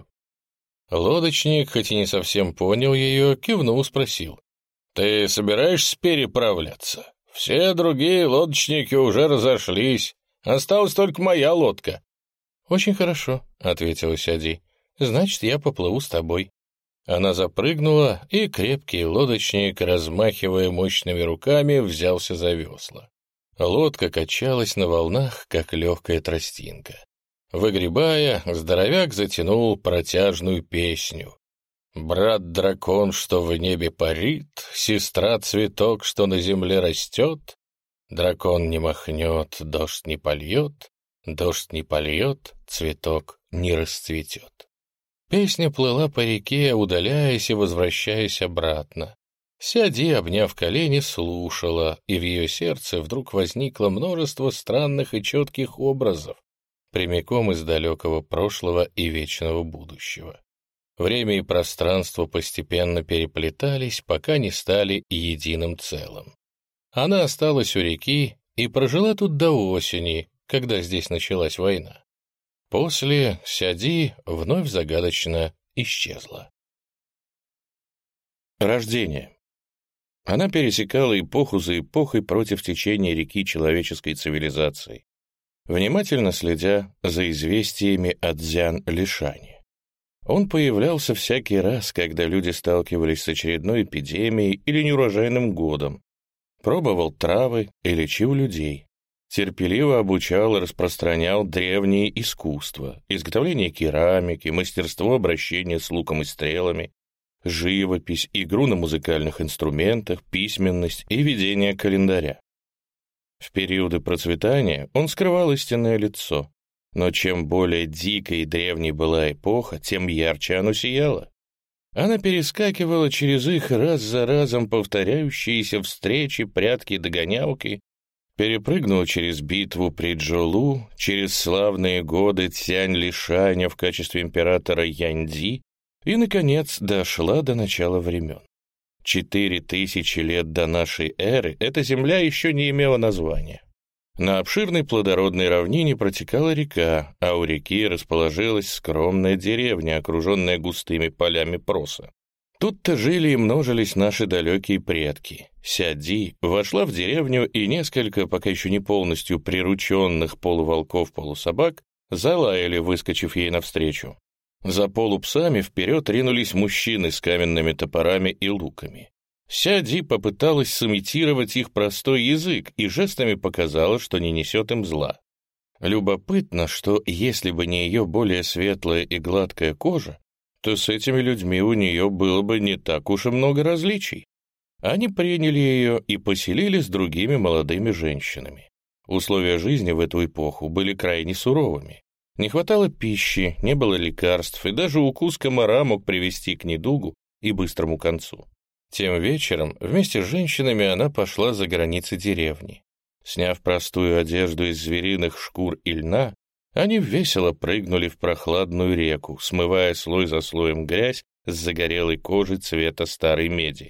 Лодочник, хоть и не совсем понял ее, кивнул, спросил: «Ты собираешься переправляться? Все другие лодочники уже разошлись. Осталась только моя лодка». «Очень хорошо», — ответила Сяди. «Значит, я поплыву с тобой». Она запрыгнула, и крепкий лодочник, размахивая мощными руками, взялся за весла. Лодка качалась на волнах, как легкая тростинка. Выгребая, здоровяк затянул протяжную песню. «Брат-дракон, что в небе парит, сестра-цветок, что на земле растет, дракон не махнет, дождь не польет, дождь не польет, цветок не расцветет». Песня плыла по реке, удаляясь и возвращаясь обратно. Сяди, обняв колени, слушала, и в ее сердце вдруг возникло множество странных и четких образов, прямиком из далекого прошлого и вечного будущего. Время и пространство постепенно переплетались, пока не стали единым целым. Она осталась у реки и прожила тут до осени, когда здесь началась война. После Сяди вновь загадочно исчезла. Рождение. Она пересекала эпоху за эпохой против течения реки человеческой цивилизации, внимательно следя за известиями о Цзян-Лишане. Он появлялся всякий раз, когда люди сталкивались с очередной эпидемией или неурожайным годом, пробовал травы и лечил людей, терпеливо обучал и распространял древние искусства, изготовление керамики, мастерство обращения с луком и стрелами, живопись, игру на музыкальных инструментах, письменность и ведение календаря. В периоды процветания он скрывал истинное лицо, но чем более дикой и древней была эпоха, тем ярче оно сияло. Она перескакивала через их раз за разом повторяющиеся встречи, прятки-догонялки, перепрыгнула через битву при Джолу, через славные годы Цянь-Лишаня в качестве императора Яньди, и, наконец, дошла до начала времен. Четыре тысячи лет до нашей эры эта земля еще не имела названия. На обширной плодородной равнине протекала река, а у реки расположилась скромная деревня, окруженная густыми полями проса. Тут-то жили и множились наши далекие предки. Сяди вошла в деревню, и несколько, пока еще не полностью прирученных полуволков-полусобак, залаяли, выскочив ей навстречу. За полупсами вперед ринулись мужчины с каменными топорами и луками. Сяди попыталась сымитировать их простой язык и жестами показала, что не несет им зла. Любопытно, что если бы не ее более светлая и гладкая кожа, то с этими людьми у нее было бы не так уж и много различий. Они приняли ее и поселили с другими молодыми женщинами. Условия жизни в эту эпоху были крайне суровыми. Не хватало пищи, не было лекарств, и даже укус комара мог привести к недугу и быстрому концу. Тем вечером вместе с женщинами она пошла за границы деревни. Сняв простую одежду из звериных шкур и льна, они весело прыгнули в прохладную реку, смывая слой за слоем грязь с загорелой кожи цвета старой меди.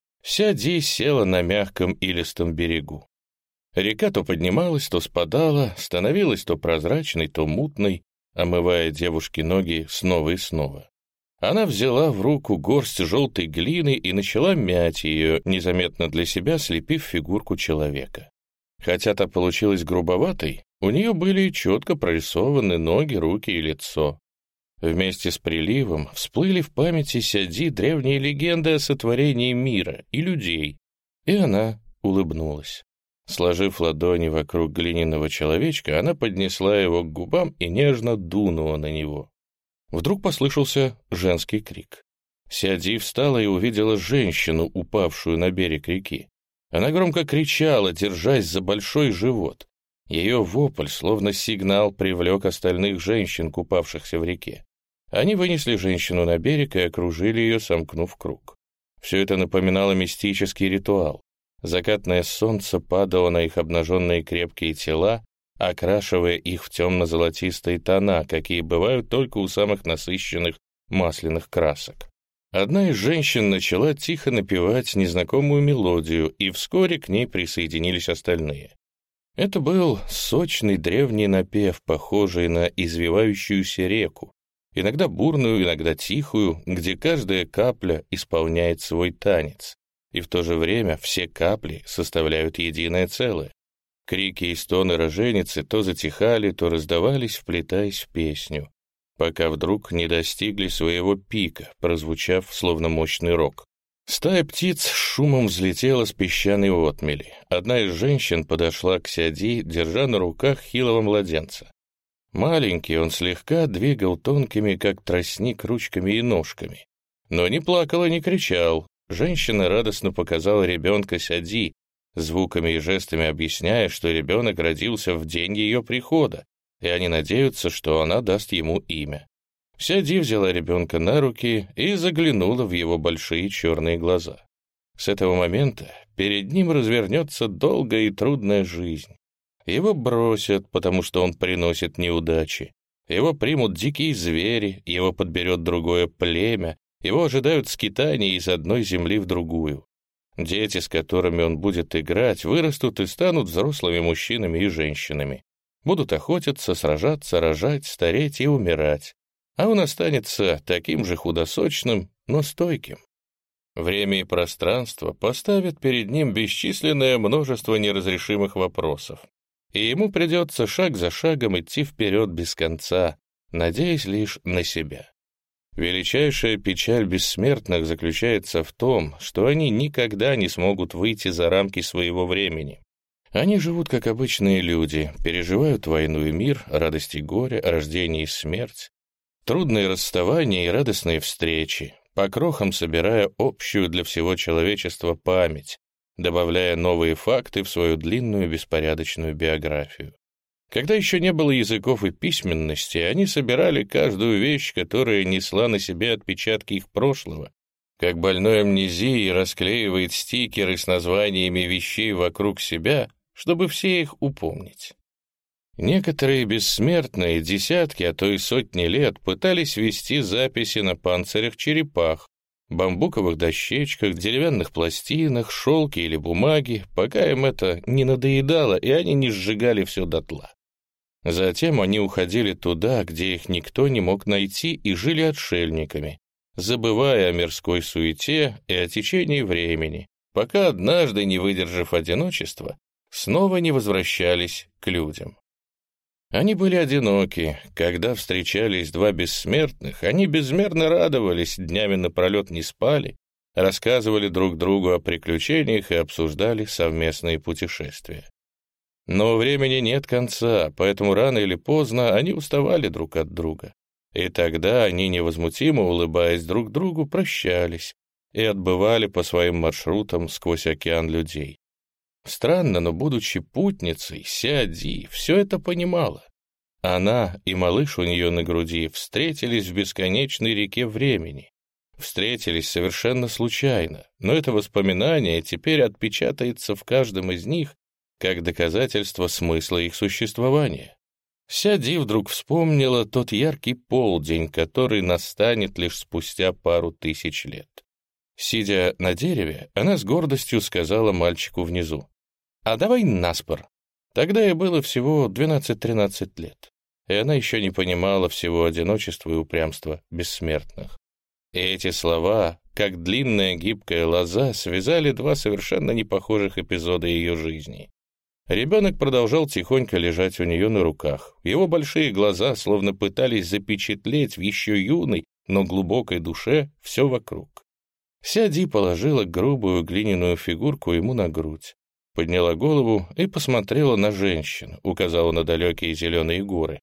Сяди села на мягком илистом берегу. Река то поднималась, то спадала, становилась то прозрачной, то мутной, омывая девушке ноги снова и снова. Она взяла в руку горсть желтой глины и начала мять ее, незаметно для себя слепив фигурку человека. Хотя та получилась грубоватой, у нее были четко прорисованы ноги, руки и лицо. Вместе с приливом всплыли в памяти Сяди древние легенды о сотворении мира и людей, и она улыбнулась. Сложив ладони вокруг глиняного человечка, она поднесла его к губам и нежно дунула на него. Вдруг послышался женский крик. Сяди встала и увидела женщину, упавшую на берег реки. Она громко кричала, держась за большой живот. Ее вопль, словно сигнал, привлек остальных женщин, купавшихся в реке. Они вынесли женщину на берег и окружили ее, сомкнув круг. Все это напоминало мистический ритуал. Закатное солнце падало на их обнаженные крепкие тела, окрашивая их в темно-золотистые тона, какие бывают только у самых насыщенных масляных красок. Одна из женщин начала тихо напевать незнакомую мелодию, и вскоре к ней присоединились остальные. Это был сочный древний напев, похожий на извивающуюся реку, иногда бурную, иногда тихую, где каждая капля исполняет свой танец, и в то же время все капли составляют единое целое. Крики и стоны роженицы то затихали, то раздавались, вплетаясь в песню, пока вдруг не достигли своего пика, прозвучав словно мощный рог. Стая птиц с шумом взлетела с песчаной отмели. Одна из женщин подошла к Сяди, держа на руках хилого младенца. Маленький, он слегка двигал тонкими, как тростник, ручками и ножками. Но не плакал и не кричал. Женщина радостно показала ребенка Сяди, звуками и жестами объясняя, что ребенок родился в день ее прихода, и они надеются, что она даст ему имя. Сяди взяла ребенка на руки и заглянула в его большие черные глаза. С этого момента перед ним развернется долгая и трудная жизнь. Его бросят, потому что он приносит неудачи. Его примут дикие звери, его подберет другое племя, его ожидают скитания из одной земли в другую. Дети, с которыми он будет играть, вырастут и станут взрослыми мужчинами и женщинами. Будут охотиться, сражаться, рожать, стареть и умирать. А он останется таким же худосочным, но стойким. Время и пространство поставят перед ним бесчисленное множество неразрешимых вопросов. И ему придется шаг за шагом идти вперед без конца, надеясь лишь на себя. Величайшая печаль бессмертных заключается в том, что они никогда не смогут выйти за рамки своего времени. Они живут как обычные люди, переживают войну и мир, радость и горе, рождение и смерть, трудные расставания и радостные встречи, по крохам собирая общую для всего человечества память, добавляя новые факты в свою длинную беспорядочную биографию. Когда еще не было языков и письменности, они собирали каждую вещь, которая несла на себе отпечатки их прошлого, как больной амнезией расклеивает стикеры с названиями вещей вокруг себя, чтобы все их упомнить. Некоторые бессмертные десятки, а то и сотни лет пытались вести записи на панцирях черепах, бамбуковых дощечках, деревянных пластинах, шелке или бумаге, пока им это не надоедало, и они не сжигали все дотла. Затем они уходили туда, где их никто не мог найти, и жили отшельниками, забывая о мирской суете и о течении времени, пока однажды, не выдержав одиночества, снова не возвращались к людям. Они были одиноки. Когда встречались два бессмертных, они безмерно радовались, днями напролет не спали, рассказывали друг другу о приключениях и обсуждали совместные путешествия. Но времени нет конца, поэтому рано или поздно они уставали друг от друга. И тогда они, невозмутимо улыбаясь друг другу, прощались и отбывали по своим маршрутам сквозь океан людей. Странно, но, будучи путницей, Сяди все это понимала. Она и малыш у нее на груди встретились в бесконечной реке времени. Встретились совершенно случайно, но это воспоминание теперь отпечатается в каждом из них как доказательство смысла их существования. Сяди вдруг вспомнила тот яркий полдень, который настанет лишь спустя пару тысяч лет. Сидя на дереве, она с гордостью сказала мальчику внизу: «А давай наспор». Тогда ей было всего двенадцать-тринадцать лет, и она еще не понимала всего одиночества и упрямства бессмертных. И эти слова, как длинная гибкая лоза, связали два совершенно непохожих эпизода ее жизни. Ребенок продолжал тихонько лежать у нее на руках. Его большие глаза словно пытались запечатлеть в еще юной, но глубокой душе все вокруг. Сяди положила грубую глиняную фигурку ему на грудь, подняла голову и посмотрела на женщину, указала на далекие зеленые горы.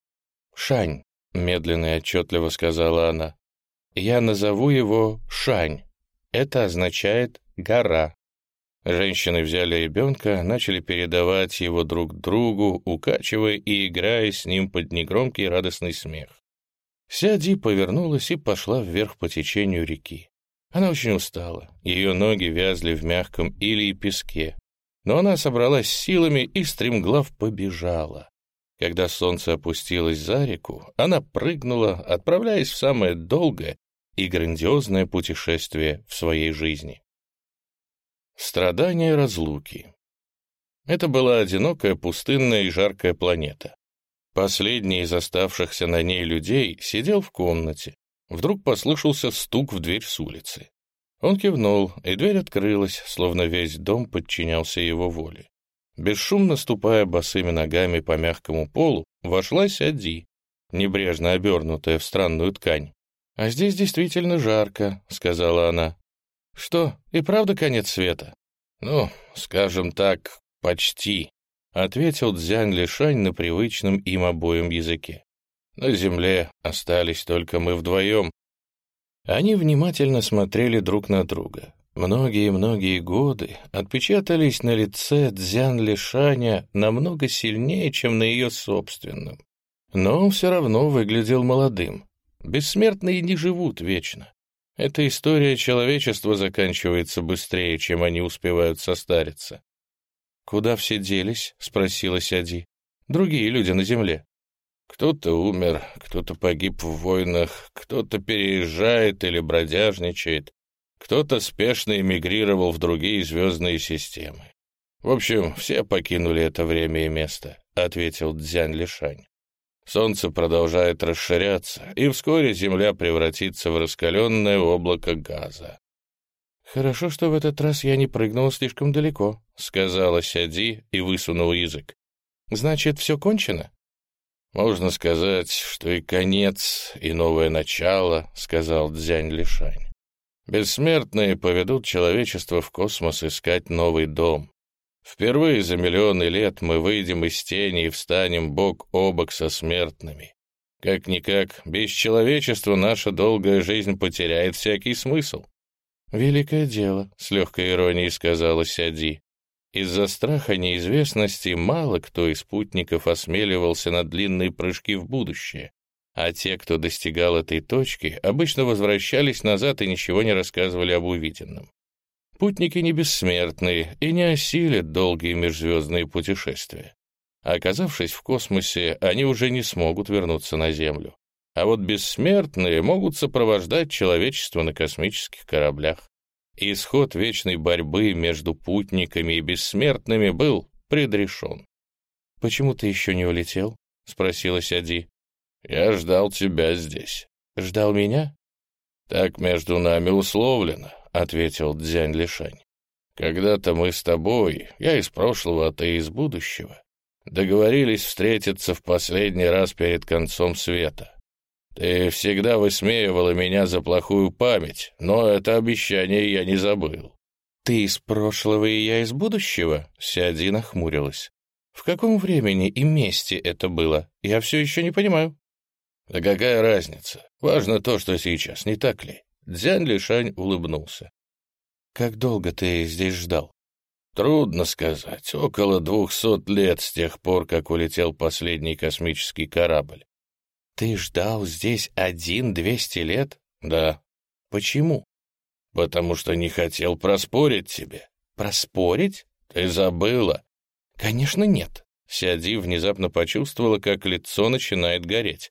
«Шань», — медленно и отчетливо сказала она, — «я назову его Шань. Это означает «гора». Женщины взяли ребенка, начали передавать его друг другу, укачивая и играя с ним под негромкий радостный смех. Сяди повернулась и пошла вверх по течению реки. Она очень устала, ее ноги вязли в мягком иле и песке, но она собралась силами и стремглав побежала. Когда солнце опустилось за реку, она прыгнула, отправляясь в самое долгое и грандиозное путешествие в своей жизни. Страдания разлуки. Это была одинокая, пустынная и жаркая планета. Последний из оставшихся на ней людей сидел в комнате. Вдруг послышался стук в дверь с улицы. Он кивнул, и дверь открылась, словно весь дом подчинялся его воле. Бесшумно ступая босыми ногами по мягкому полу, вошла Сяди, небрежно обернутая в странную ткань. «А здесь действительно жарко», — сказала она. «Что, и правда конец света?» «Ну, скажем так, почти», — ответил Цзянь Лишань на привычном им обоим языке. «На земле остались только мы вдвоем». Они внимательно смотрели друг на друга. Многие-многие годы отпечатались на лице Цзянь Лишаня намного сильнее, чем на ее собственном. Но он все равно выглядел молодым. Бессмертные не живут вечно. Эта история человечества заканчивается быстрее, чем они успевают состариться. «Куда все делись?» — спросила Сяди. «Другие люди на земле». «Кто-то умер, кто-то погиб в войнах, кто-то переезжает или бродяжничает, кто-то спешно эмигрировал в другие звездные системы. В общем, все покинули это время и место», — ответил Цзянь Лишань. «Солнце продолжает расширяться, и вскоре Земля превратится в раскаленное облако газа». «Хорошо, что в этот раз я не прыгнула слишком далеко», — сказала Сяди и высунула язык. «Значит, все кончено?» «Можно сказать, что и конец, и новое начало», — сказал Цзянь Лишань. «Бессмертные поведут человечество в космос искать новый дом. Впервые за миллионы лет мы выйдем из тени и встанем бок о бок со смертными. Как-никак, без человечества наша долгая жизнь потеряет всякий смысл». «Великое дело», — с легкой иронией сказала Сяди. Из-за страха неизвестности мало кто из спутников осмеливался на длинные прыжки в будущее, а те, кто достигал этой точки, обычно возвращались назад и ничего не рассказывали об увиденном. Путники не бессмертные и не осилят долгие межзвездные путешествия. Оказавшись в космосе, они уже не смогут вернуться на Землю. А вот бессмертные могут сопровождать человечество на космических кораблях. Исход вечной борьбы между путниками и бессмертными был предрешен. «Почему ты еще не улетел?» — спросила Сяди. «Я ждал тебя здесь». «Ждал меня?» «Так между нами условлено», — ответил Цзянь Лишань. «Когда-то мы с тобой, я из прошлого, а ты из будущего, договорились встретиться в последний раз перед концом света. Ты всегда высмеивала меня за плохую память, но это обещание я не забыл». «Ты из прошлого, и я из будущего?» — Сяди нахмурилась. «В каком времени и месте это было? Я все еще не понимаю». «Да какая разница? Важно то, что сейчас, не так ли?» Цзянь Лишань улыбнулся. «Как долго ты здесь ждал?» «Трудно сказать. Около двухсот лет с тех пор, как улетел последний космический корабль». «Ты ждал здесь один двести лет?» «Да». «Почему?» «Потому что не хотел проспорить тебе». «Проспорить? Ты забыла?» «Конечно, нет». Сяди внезапно почувствовала, как лицо начинает гореть.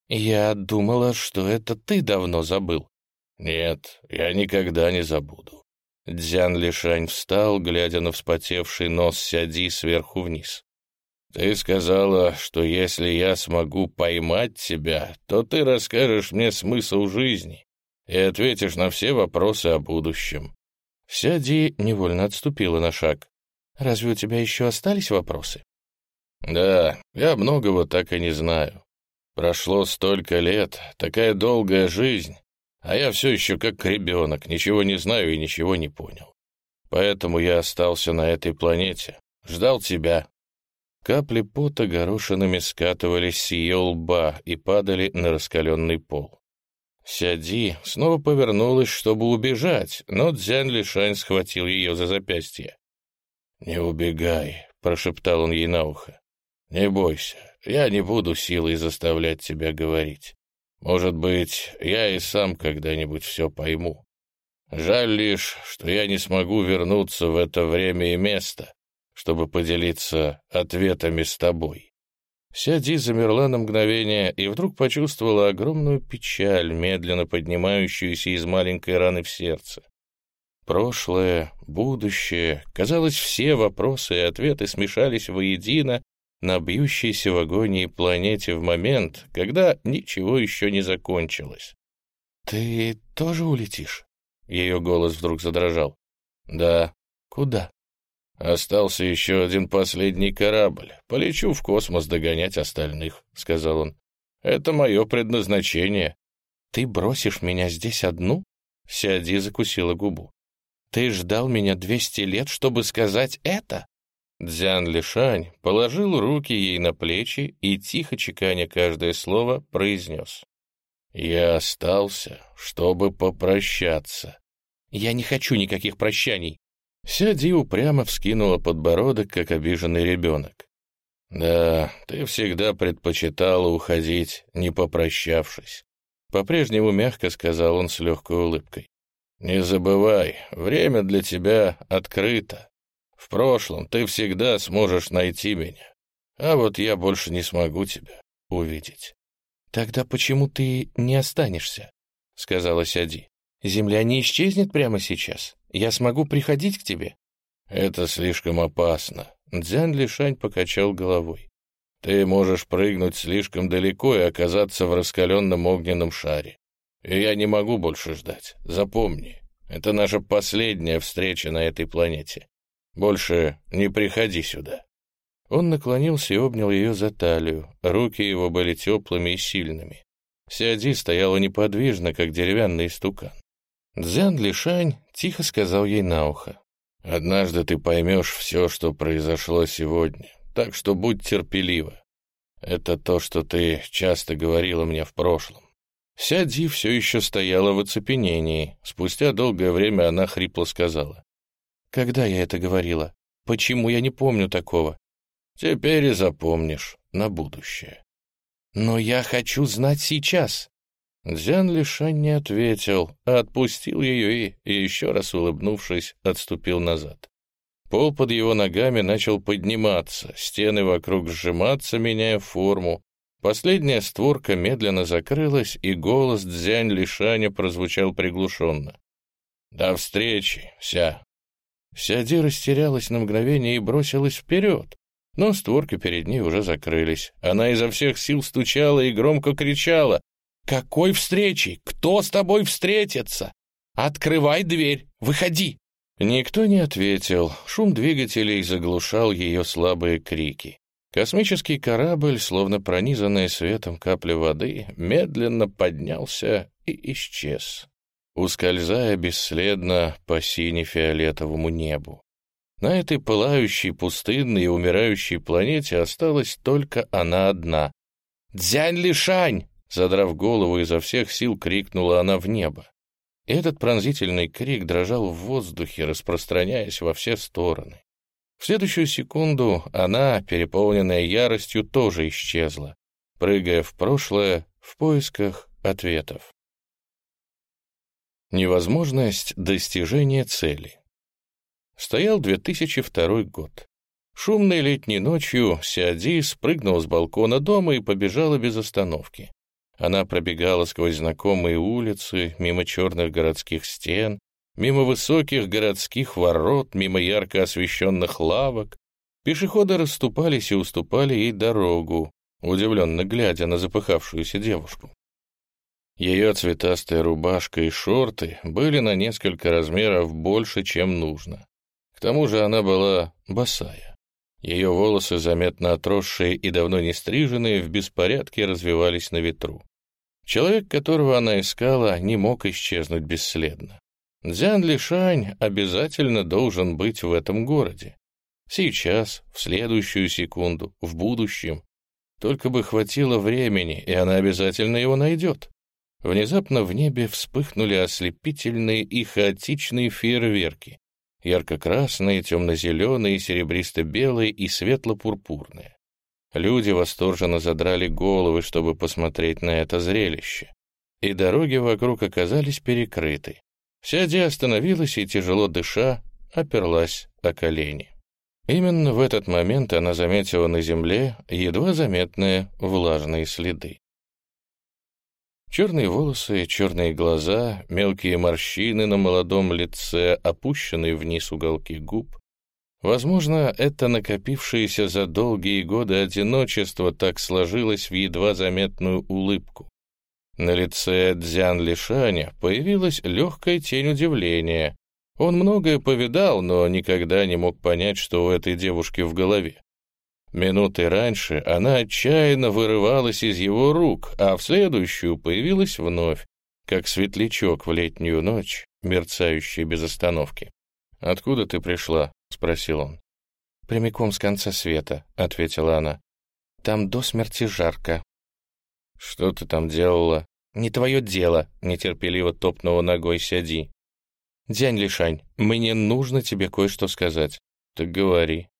«Я думала, что это ты давно забыл». «Нет, я никогда не забуду». Цзянь Лишань встал, глядя на вспотевший нос Сяди сверху вниз. «Ты сказала, что если я смогу поймать тебя, то ты расскажешь мне смысл жизни и ответишь на все вопросы о будущем». Сяди невольно отступила на шаг. «Разве у тебя еще остались вопросы?» «Да, я многого так и не знаю. Прошло столько лет, такая долгая жизнь, а я все еще как ребенок, ничего не знаю и ничего не понял. Поэтому я остался на этой планете, ждал тебя». Капли пота горошинами скатывались с ее лба и падали на раскаленный пол. Сяди снова повернулась, чтобы убежать, но Цзянь Лишань схватил ее за запястье. «Не убегай», — прошептал он ей на ухо. «Не бойся, я не буду силой заставлять тебя говорить. Может быть, я и сам когда-нибудь все пойму. Жаль лишь, что я не смогу вернуться в это время и место, чтобы поделиться ответами с тобой». Сяди замерла на мгновение и вдруг почувствовала огромную печаль, медленно поднимающуюся из маленькой раны в сердце. Прошлое, будущее, казалось, все вопросы и ответы смешались воедино на бьющейся в агонии планете в момент, когда ничего еще не закончилось. «Ты тоже улетишь?» Ее голос вдруг задрожал. «Да». «Куда?» «Остался еще один последний корабль. Полечу в космос догонять остальных», — сказал он. «Это мое предназначение». «Ты бросишь меня здесь одну?» Сяди закусила губу. «Ты ждал меня двести лет, чтобы сказать это?» Цзянь Лишань положил руки ей на плечи и, тихо чеканя каждое слово, произнес. «Я остался, чтобы попрощаться». «Я не хочу никаких прощаний». Сяди упрямо вскинула подбородок, как обиженный ребенок. «Да, ты всегда предпочитала уходить, не попрощавшись. По-прежнему мягко сказал он с легкой улыбкой. «Не забывай, время для тебя открыто. В прошлом ты всегда сможешь найти меня, а вот я больше не смогу тебя увидеть». «Тогда почему ты не останешься?» — сказала Сяди. «Земля не исчезнет прямо сейчас. Я смогу приходить к тебе». «Это слишком опасно», — Цзянь Лишань покачал головой. «Ты можешь прыгнуть слишком далеко и оказаться в раскаленном огненном шаре. И я не могу больше ждать. Запомни, это наша последняя встреча на этой планете. Больше не приходи сюда». Он наклонился и обнял ее за талию. Руки его были теплыми и сильными. Сяди стояла неподвижно, как деревянный истукан. Цзянь Лишань тихо сказал ей на ухо. «Однажды ты поймешь все, что произошло сегодня, так что будь терпелива. Это то, что ты часто говорила мне в прошлом». Сяди все еще стояла в оцепенении. Спустя долгое время она хрипло сказала. «Когда я это говорила? Почему я не помню такого?» «Теперь и запомнишь на будущее». «Но я хочу знать сейчас». Цзянь Лишань не ответил, а отпустил ее и, и, еще раз улыбнувшись, отступил назад. Пол под его ногами начал подниматься, стены вокруг сжиматься, меняя форму. Последняя створка медленно закрылась, и голос Цзянь Лишаня прозвучал приглушенно. «До встречи, Ся». Сяди растерялась на мгновение и бросилась вперед. Но створки перед ней уже закрылись. Она изо всех сил стучала и громко кричала. «Какой встречи? Кто с тобой встретится? Открывай дверь! Выходи!» Никто не ответил. Шум двигателей заглушал ее слабые крики. Космический корабль, словно пронизанная светом капля воды, медленно поднялся и исчез, ускользая бесследно по сине-фиолетовому небу. На этой пылающей, пустынной и умирающей планете осталась только она одна. «Цзянь Лишань!» Задрав голову, изо всех сил крикнула она в небо. И этот пронзительный крик дрожал в воздухе, распространяясь во все стороны. В следующую секунду она, переполненная яростью, тоже исчезла, прыгая в прошлое в поисках ответов. Невозможность достижения цели. Стоял две тысячи второй год. Шумной летней ночью Сяди спрыгнула с балкона дома и побежала без остановки. Она пробегала сквозь знакомые улицы, мимо черных городских стен, мимо высоких городских ворот, мимо ярко освещенных лавок. Пешеходы расступались и уступали ей дорогу, удивленно глядя на запыхавшуюся девушку. Ее цветастая рубашка и шорты были на несколько размеров больше, чем нужно. К тому же она была босая. Ее волосы, заметно отросшие и давно не стриженные, в беспорядке развивались на ветру. Человек, которого она искала, не мог исчезнуть бесследно. Цзянь Лишань обязательно должен быть в этом городе. Сейчас, в следующую секунду, в будущем. Только бы хватило времени, и она обязательно его найдет. Внезапно в небе вспыхнули ослепительные и хаотичные фейерверки. Ярко-красные, темно-зеленые, серебристо-белые и светло-пурпурные. Люди восторженно задрали головы, чтобы посмотреть на это зрелище. И дороги вокруг оказались перекрыты. Сяди остановилась и, тяжело дыша, оперлась о колени. Именно в этот момент она заметила на земле едва заметные влажные следы. Черные волосы, черные глаза, мелкие морщины на молодом лице, опущенные вниз уголки губ. Возможно, это накопившееся за долгие годы одиночество так сложилось в едва заметную улыбку. На лице Цзянь Лишаня появилась легкая тень удивления. Он многое повидал, но никогда не мог понять, что у этой девушки в голове. Минуты раньше она отчаянно вырывалась из его рук, а в следующую появилась вновь, как светлячок в летнюю ночь, мерцающий без остановки. «Откуда ты пришла?» — спросил он. «Прямиком с конца света», — ответила она. «Там до смерти жарко». «Что ты там делала?» «Не твое дело», — нетерпеливо топнула ногой Сяди. «Цзянь Лишань, мне нужно тебе кое-что сказать». «Так говори».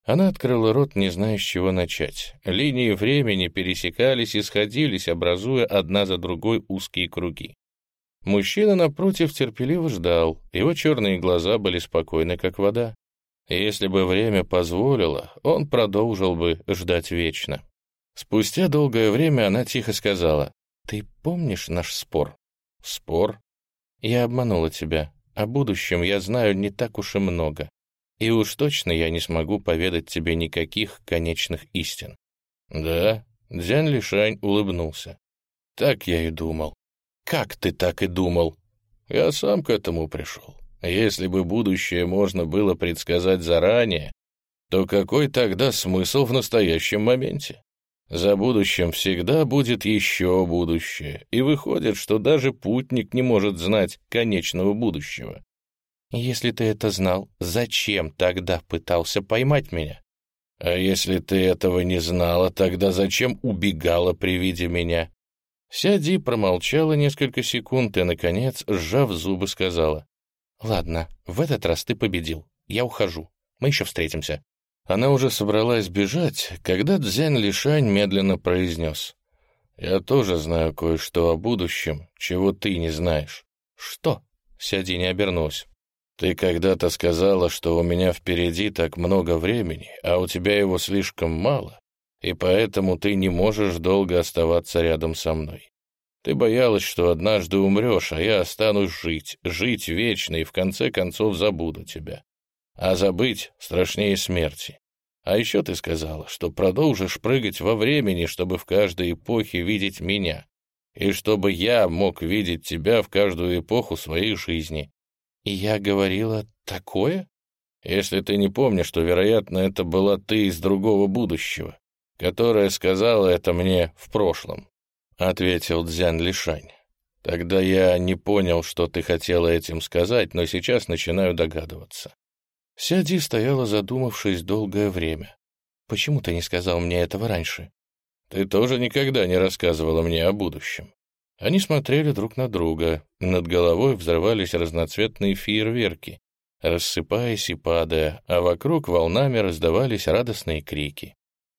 Она открыла рот, не зная, с чего начать. Линии времени пересекались и сходились, образуя одна за другой узкие круги. Мужчина, напротив, терпеливо ждал, его черные глаза были спокойны, как вода. Если бы время позволило, он продолжил бы ждать вечно. Спустя долгое время она тихо сказала: «Ты помнишь наш спор?» «Спор?» «Я обманула тебя. О будущем я знаю не так уж и много. И уж точно я не смогу поведать тебе никаких конечных истин». «Да?» — Дзянь Лишань улыбнулся. «Так я и думал». «Как ты так и думал?» «Я сам к этому пришел. Если бы будущее можно было предсказать заранее, то какой тогда смысл в настоящем моменте? За будущим всегда будет еще будущее, и выходит, что даже путник не может знать конечного будущего». «Если ты это знал, зачем тогда пытался поймать меня?» «А если ты этого не знала, тогда зачем убегала при виде меня?» Сяди промолчала несколько секунд и, наконец, сжав зубы, сказала: «Ладно, в этот раз ты победил. Я ухожу. Мы еще встретимся». Она уже собралась бежать, когда Дзянь Лишань медленно произнес: «Я тоже знаю кое-что о будущем, чего ты не знаешь». «Что?» — Сяди не обернулась. «Ты когда-то сказала, что у меня впереди так много времени, а у тебя его слишком мало, и поэтому ты не можешь долго оставаться рядом со мной. Ты боялась, что однажды умрешь, а я останусь жить, жить вечно и в конце концов забуду тебя. А забыть страшнее смерти. А еще ты сказала, что продолжишь прыгать во времени, чтобы в каждой эпохе видеть меня, и чтобы я мог видеть тебя в каждую эпоху своей жизни». «И я говорила такое?» «Если ты не помнишь, то, вероятно, это была ты из другого будущего, которая сказала это мне в прошлом», — ответил Дзянь Лишань. «Тогда я не понял, что ты хотела этим сказать, но сейчас начинаю догадываться». Сяди стояла, задумавшись, долгое время. «Почему ты не сказал мне этого раньше?» «Ты тоже никогда не рассказывала мне о будущем». Они смотрели друг на друга. Над головой взрывались разноцветные фейерверки, рассыпаясь и падая, а вокруг волнами раздавались радостные крики.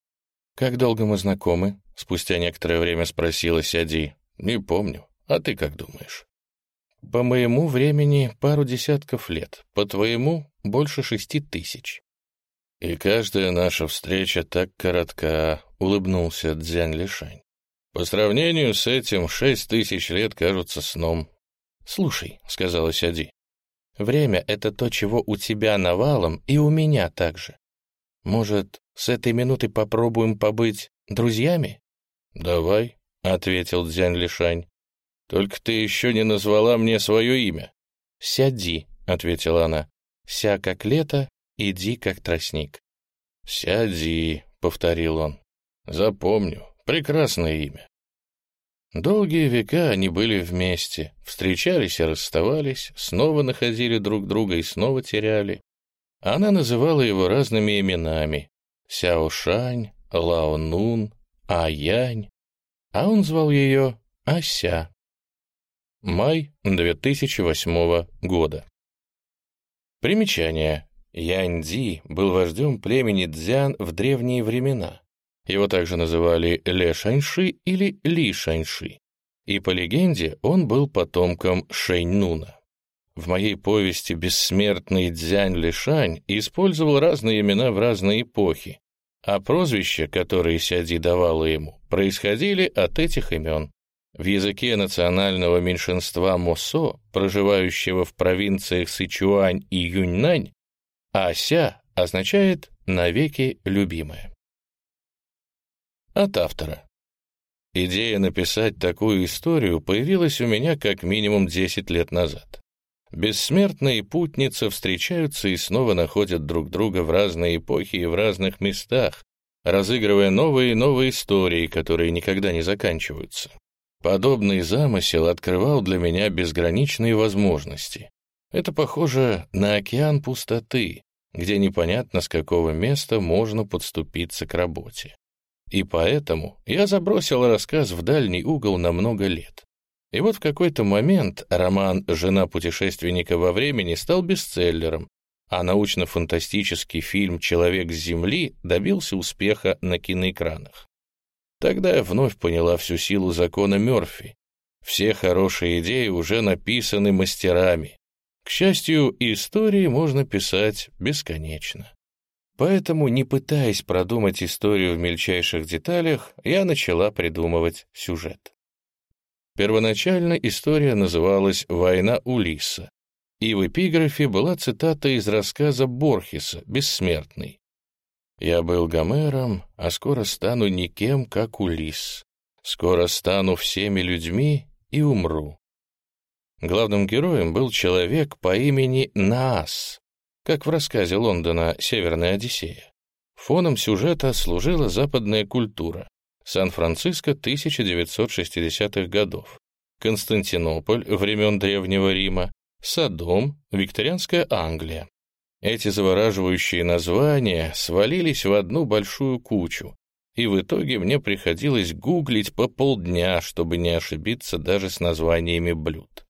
«Как долго мы знакомы?» — спустя некоторое время спросила Сяди. «Не помню. А ты как думаешь?» «По моему времени пару десятков лет, по твоему — больше шести тысяч». «И каждая наша встреча так коротка», — улыбнулся Дзянь Лишань. «По сравнению с этим шесть тысяч лет кажутся сном». «Слушай», — сказала Сяди, — «время — это то, чего у тебя навалом, и у меня также. Может, с этой минуты попробуем побыть друзьями?» «Давай», — ответил Дзянь Лишань. «Только ты еще не назвала мне свое имя». «Сяди», — ответила она. «Ся как лето, иди как тростник». «Сяди», — повторил он. «Запомню. Прекрасное имя». Долгие века они были вместе, встречались и расставались, снова находили друг друга и снова теряли. Она называла его разными именами: Сяошань, Лаонун, Аянь, а он звал ее Ася. Май две тысячи восьмого года. Примечание. Яньди был вождем племени Дзян в древние времена. Его также называли Ле Шаньши или Ли Шаньши. И по легенде он был потомком Шэньнуна. В моей повести бессмертный Дзянь Лишань использовал разные имена в разные эпохи, а прозвища, которые Сяди давала ему, происходили от этих имен. В языке национального меньшинства Мосо, проживающего в провинциях Сычуань и Юньнань, Ася означает «навеки любимая». От автора. Идея написать такую историю появилась у меня как минимум десять лет назад. Бессмертные путницы встречаются и снова находят друг друга в разные эпохи и в разных местах, разыгрывая новые и новые истории, которые никогда не заканчиваются. Подобный замысел открывал для меня безграничные возможности. Это похоже на океан пустоты, где непонятно, с какого места можно подступиться к работе. И поэтому я забросил рассказ в дальний угол на много лет. И вот в какой-то момент роман «Жена путешественника во времени» стал бестселлером, а научно-фантастический фильм «Человек с Земли» добился успеха на киноэкранах. Тогда я вновь поняла всю силу закона Мёрфи. Все хорошие идеи уже написаны мастерами. К счастью, истории можно писать бесконечно. Поэтому, не пытаясь продумать историю в мельчайших деталях, я начала придумывать сюжет. Первоначально история называлась «Война Улисса», и в эпиграфе была цитата из рассказа Борхеса «Бессмертный». «Я был Гомером, а скоро стану никем, как Улисс. Скоро стану всеми людьми и умру». Главным героем был человек по имени Наас, как в рассказе Лондона «Северная Одиссея». Фоном сюжета служила западная культура. Сан-Франциско тысяча девятьсот шестидесятых годов, Константинополь времен Древнего Рима, Содом, викторианская Англия. Эти завораживающие названия свалились в одну большую кучу, и в итоге мне приходилось гуглить по полдня, чтобы не ошибиться даже с названиями блюд.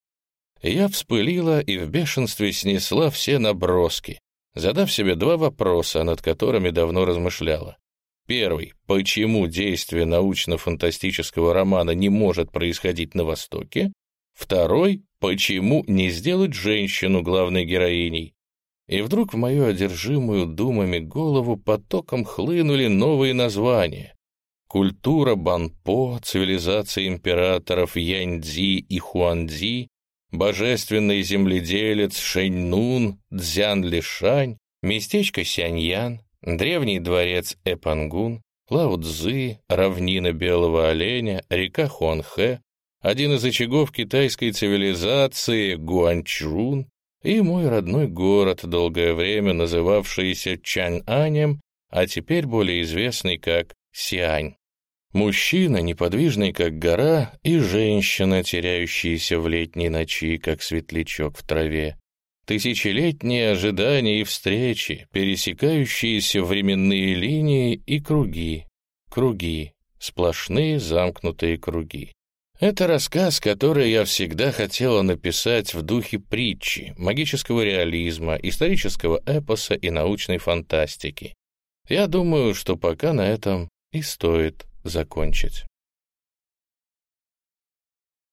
Я вспылила и в бешенстве снесла все наброски, задав себе два вопроса, над которыми давно размышляла. Первый. Почему действие научно-фантастического романа не может происходить на Востоке? Второй. Почему не сделать женщину главной героиней? И вдруг в мою одержимую думами голову потоком хлынули новые названия. Культура Банпо, цивилизация императоров Яньцзи и Хуанцзи, божественный земледелец Шэньнун, Цзянлишань, местечко Сяньян, древний дворец Эпангун, Лао-Цзы, равнина Белого Оленя, река Хуанхэ, один из очагов китайской цивилизации Гуанчжун и мой родной город, долгое время называвшийся Чаньанем, а теперь более известный как Сиань. Мужчина, неподвижный как гора, и женщина, теряющаяся в летней ночи, как светлячок в траве. Тысячелетние ожидания и встречи, пересекающиеся временные линии и круги, круги, сплошные замкнутые круги. Это рассказ, который я всегда хотела написать в духе притчи, магического реализма, исторического эпоса и научной фантастики. Я думаю, что пока на этом и стоит закончить.